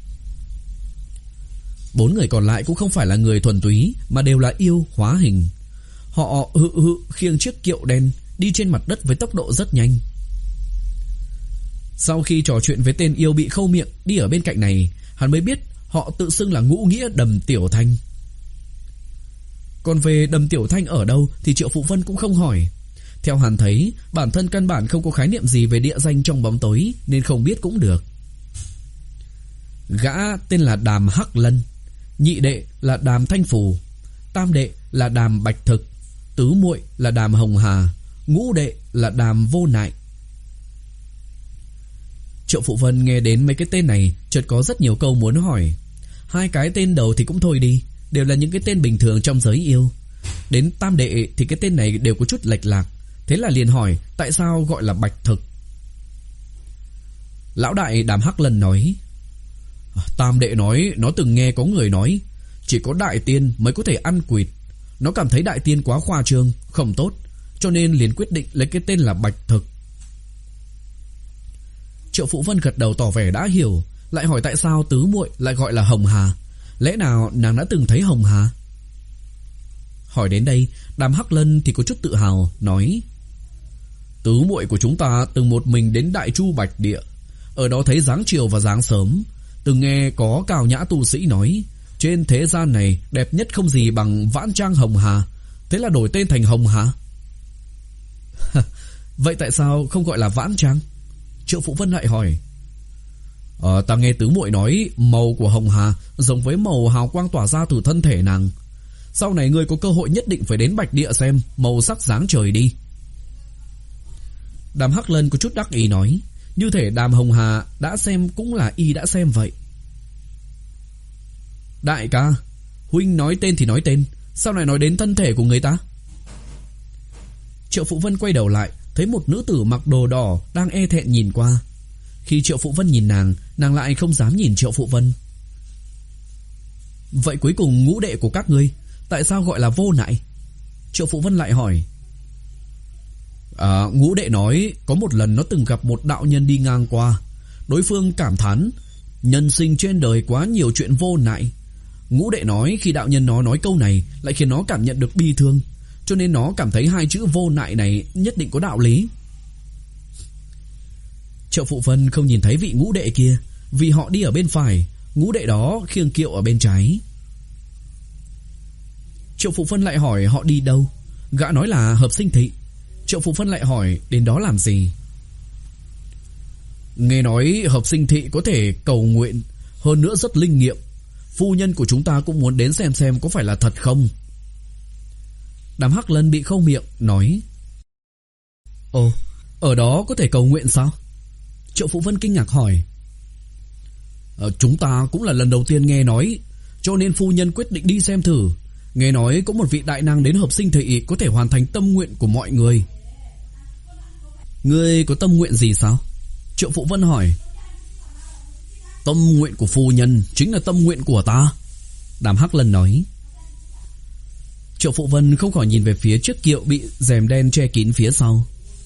Bốn người còn lại cũng không phải là người thuần túy, mà đều là yêu hóa hình. Họ hự hự khiêng chiếc kiệu đen đi trên mặt đất với tốc độ rất nhanh. Sau khi trò chuyện với tên yêu bị khâu miệng đi ở bên cạnh này, hắn mới biết họ tự xưng là ngũ nghĩa Đầm Tiểu Thanh. Còn về Đầm Tiểu Thanh ở đâu thì Triệu Phụ Vân cũng không hỏi. Theo hắn thấy, bản thân căn bản không có khái niệm gì về địa danh trong bóng tối, nên không biết cũng được. Gã tên là Đàm Hắc Lân, nhị đệ là Đàm Thanh Phù, tam đệ là Đàm Bạch Thực, tứ muội là Đàm Hồng Hà, ngũ đệ là Đàm Vô Nại. Triệu Phụ Vân nghe đến mấy cái tên này, chợt có rất nhiều câu muốn hỏi. Hai cái tên đầu thì cũng thôi đi, đều là những cái tên bình thường trong giới yêu. Đến tam đệ thì cái tên này đều có chút lệch lạc, thế là liền hỏi tại sao gọi là Bạch Thực. Lão đại Đàm Hắc Lân nói, tam đệ nói nó từng nghe có người nói chỉ có đại tiên mới có thể ăn quỵt. Nó cảm thấy đại tiên quá khoa trương, không tốt, cho nên liền quyết định lấy cái tên là Bạch Thực. Triệu Phụ Vân gật đầu tỏ vẻ đã hiểu, lại hỏi tại sao tứ muội lại gọi là Hồng Hà. Lẽ nào nàng đã từng thấy Hồng Hà? Hỏi đến đây, Đàm Hắc Lân thì có chút tự hào, nói, tứ muội của chúng ta từng một mình đến Đại Chu Bạch Địa, ở đó thấy dáng chiều và dáng sớm. Từng nghe có cao nhã tu sĩ nói trên thế gian này đẹp nhất không gì bằng Vãn Trang Hồng Hà, thế là đổi tên thành Hồng Hà. Vậy tại sao không gọi là Vãn Trang? Triệu Phụ Vân lại hỏi. Ờ, ta nghe tứ muội nói màu của Hồng Hà giống với màu hào quang tỏa ra từ thân thể nàng. Sau này ngươi có cơ hội nhất định phải đến Bạch Địa xem màu sắc dáng trời đi. Đàm Hắc Lân có chút đắc ý nói, như thể Đàm Hồng Hà đã xem cũng là y đã xem vậy. Đại ca, huynh nói tên thì nói tên, sao lại nói đến thân thể của người ta? Triệu Phụ Vân quay đầu lại, thấy một nữ tử mặc đồ đỏ đang e thẹn nhìn qua. Khi Triệu Phụ Vân nhìn nàng, nàng lại không dám nhìn Triệu Phụ Vân. Vậy cuối cùng ngũ đệ của các ngươi tại sao gọi là Vô Nại? Triệu Phụ Vân lại hỏi. À, ngũ đệ nói có một lần nó từng gặp một đạo nhân đi ngang qua. Đối phương cảm thán nhân sinh trên đời quá nhiều chuyện vô nại. Ngũ đệ nói khi đạo nhân nó nói câu này lại khiến nó cảm nhận được bi thương, cho nên nó cảm thấy hai chữ vô nại này nhất định có đạo lý. Triệu Phụ Vân không nhìn thấy vị ngũ đệ kia, vì họ đi ở bên phải, ngũ đệ đó khiêng kiệu ở bên trái. Triệu Phụ Vân lại hỏi họ đi đâu. Gã nói là Hợp Sinh Thị. Triệu Phụ Vân lại hỏi đến đó làm gì. Nghe nói Hợp Sinh Thị có thể cầu nguyện, hơn nữa rất linh nghiệm. Phu nhân của chúng ta cũng muốn đến xem xem có phải là thật không. Đàm Hắc Lân bị khâu miệng nói. Ồ, ở đó có thể cầu nguyện sao? Triệu Phụ Vân kinh ngạc hỏi. Ờ, chúng ta cũng là lần đầu tiên nghe nói, cho nên phu nhân quyết định đi xem thử. Nghe nói có một vị đại năng đến Hợp Sinh Thị có thể hoàn thành tâm nguyện của mọi người. Ngươi có tâm nguyện gì sao? Triệu Phụ Vân hỏi. Tâm nguyện của phu nhân chính là tâm nguyện của ta, Đàm Hắc Lân nói. Triệu Phụ Vân không khỏi nhìn về phía chiếc kiệu bị rèm đen che kín phía sau.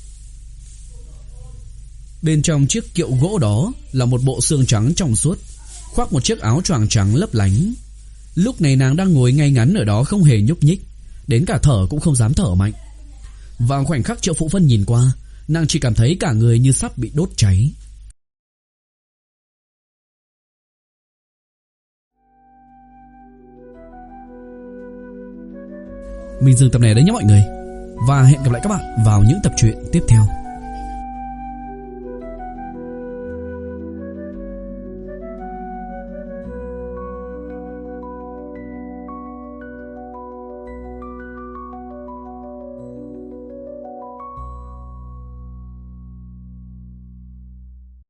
Bên trong chiếc kiệu gỗ đó là một bộ xương trắng trong suốt, khoác một chiếc áo choàng trắng lấp lánh. Lúc này nàng đang ngồi ngay ngắn ở đó không hề nhúc nhích, đến cả thở cũng không dám thở mạnh. Vào khoảnh khắc Triệu Phụ Vân nhìn qua, nàng chỉ cảm thấy cả người như sắp bị đốt cháy. Mình dừng tập này đấy nhé mọi người, và hẹn gặp lại các bạn vào những tập truyện tiếp theo.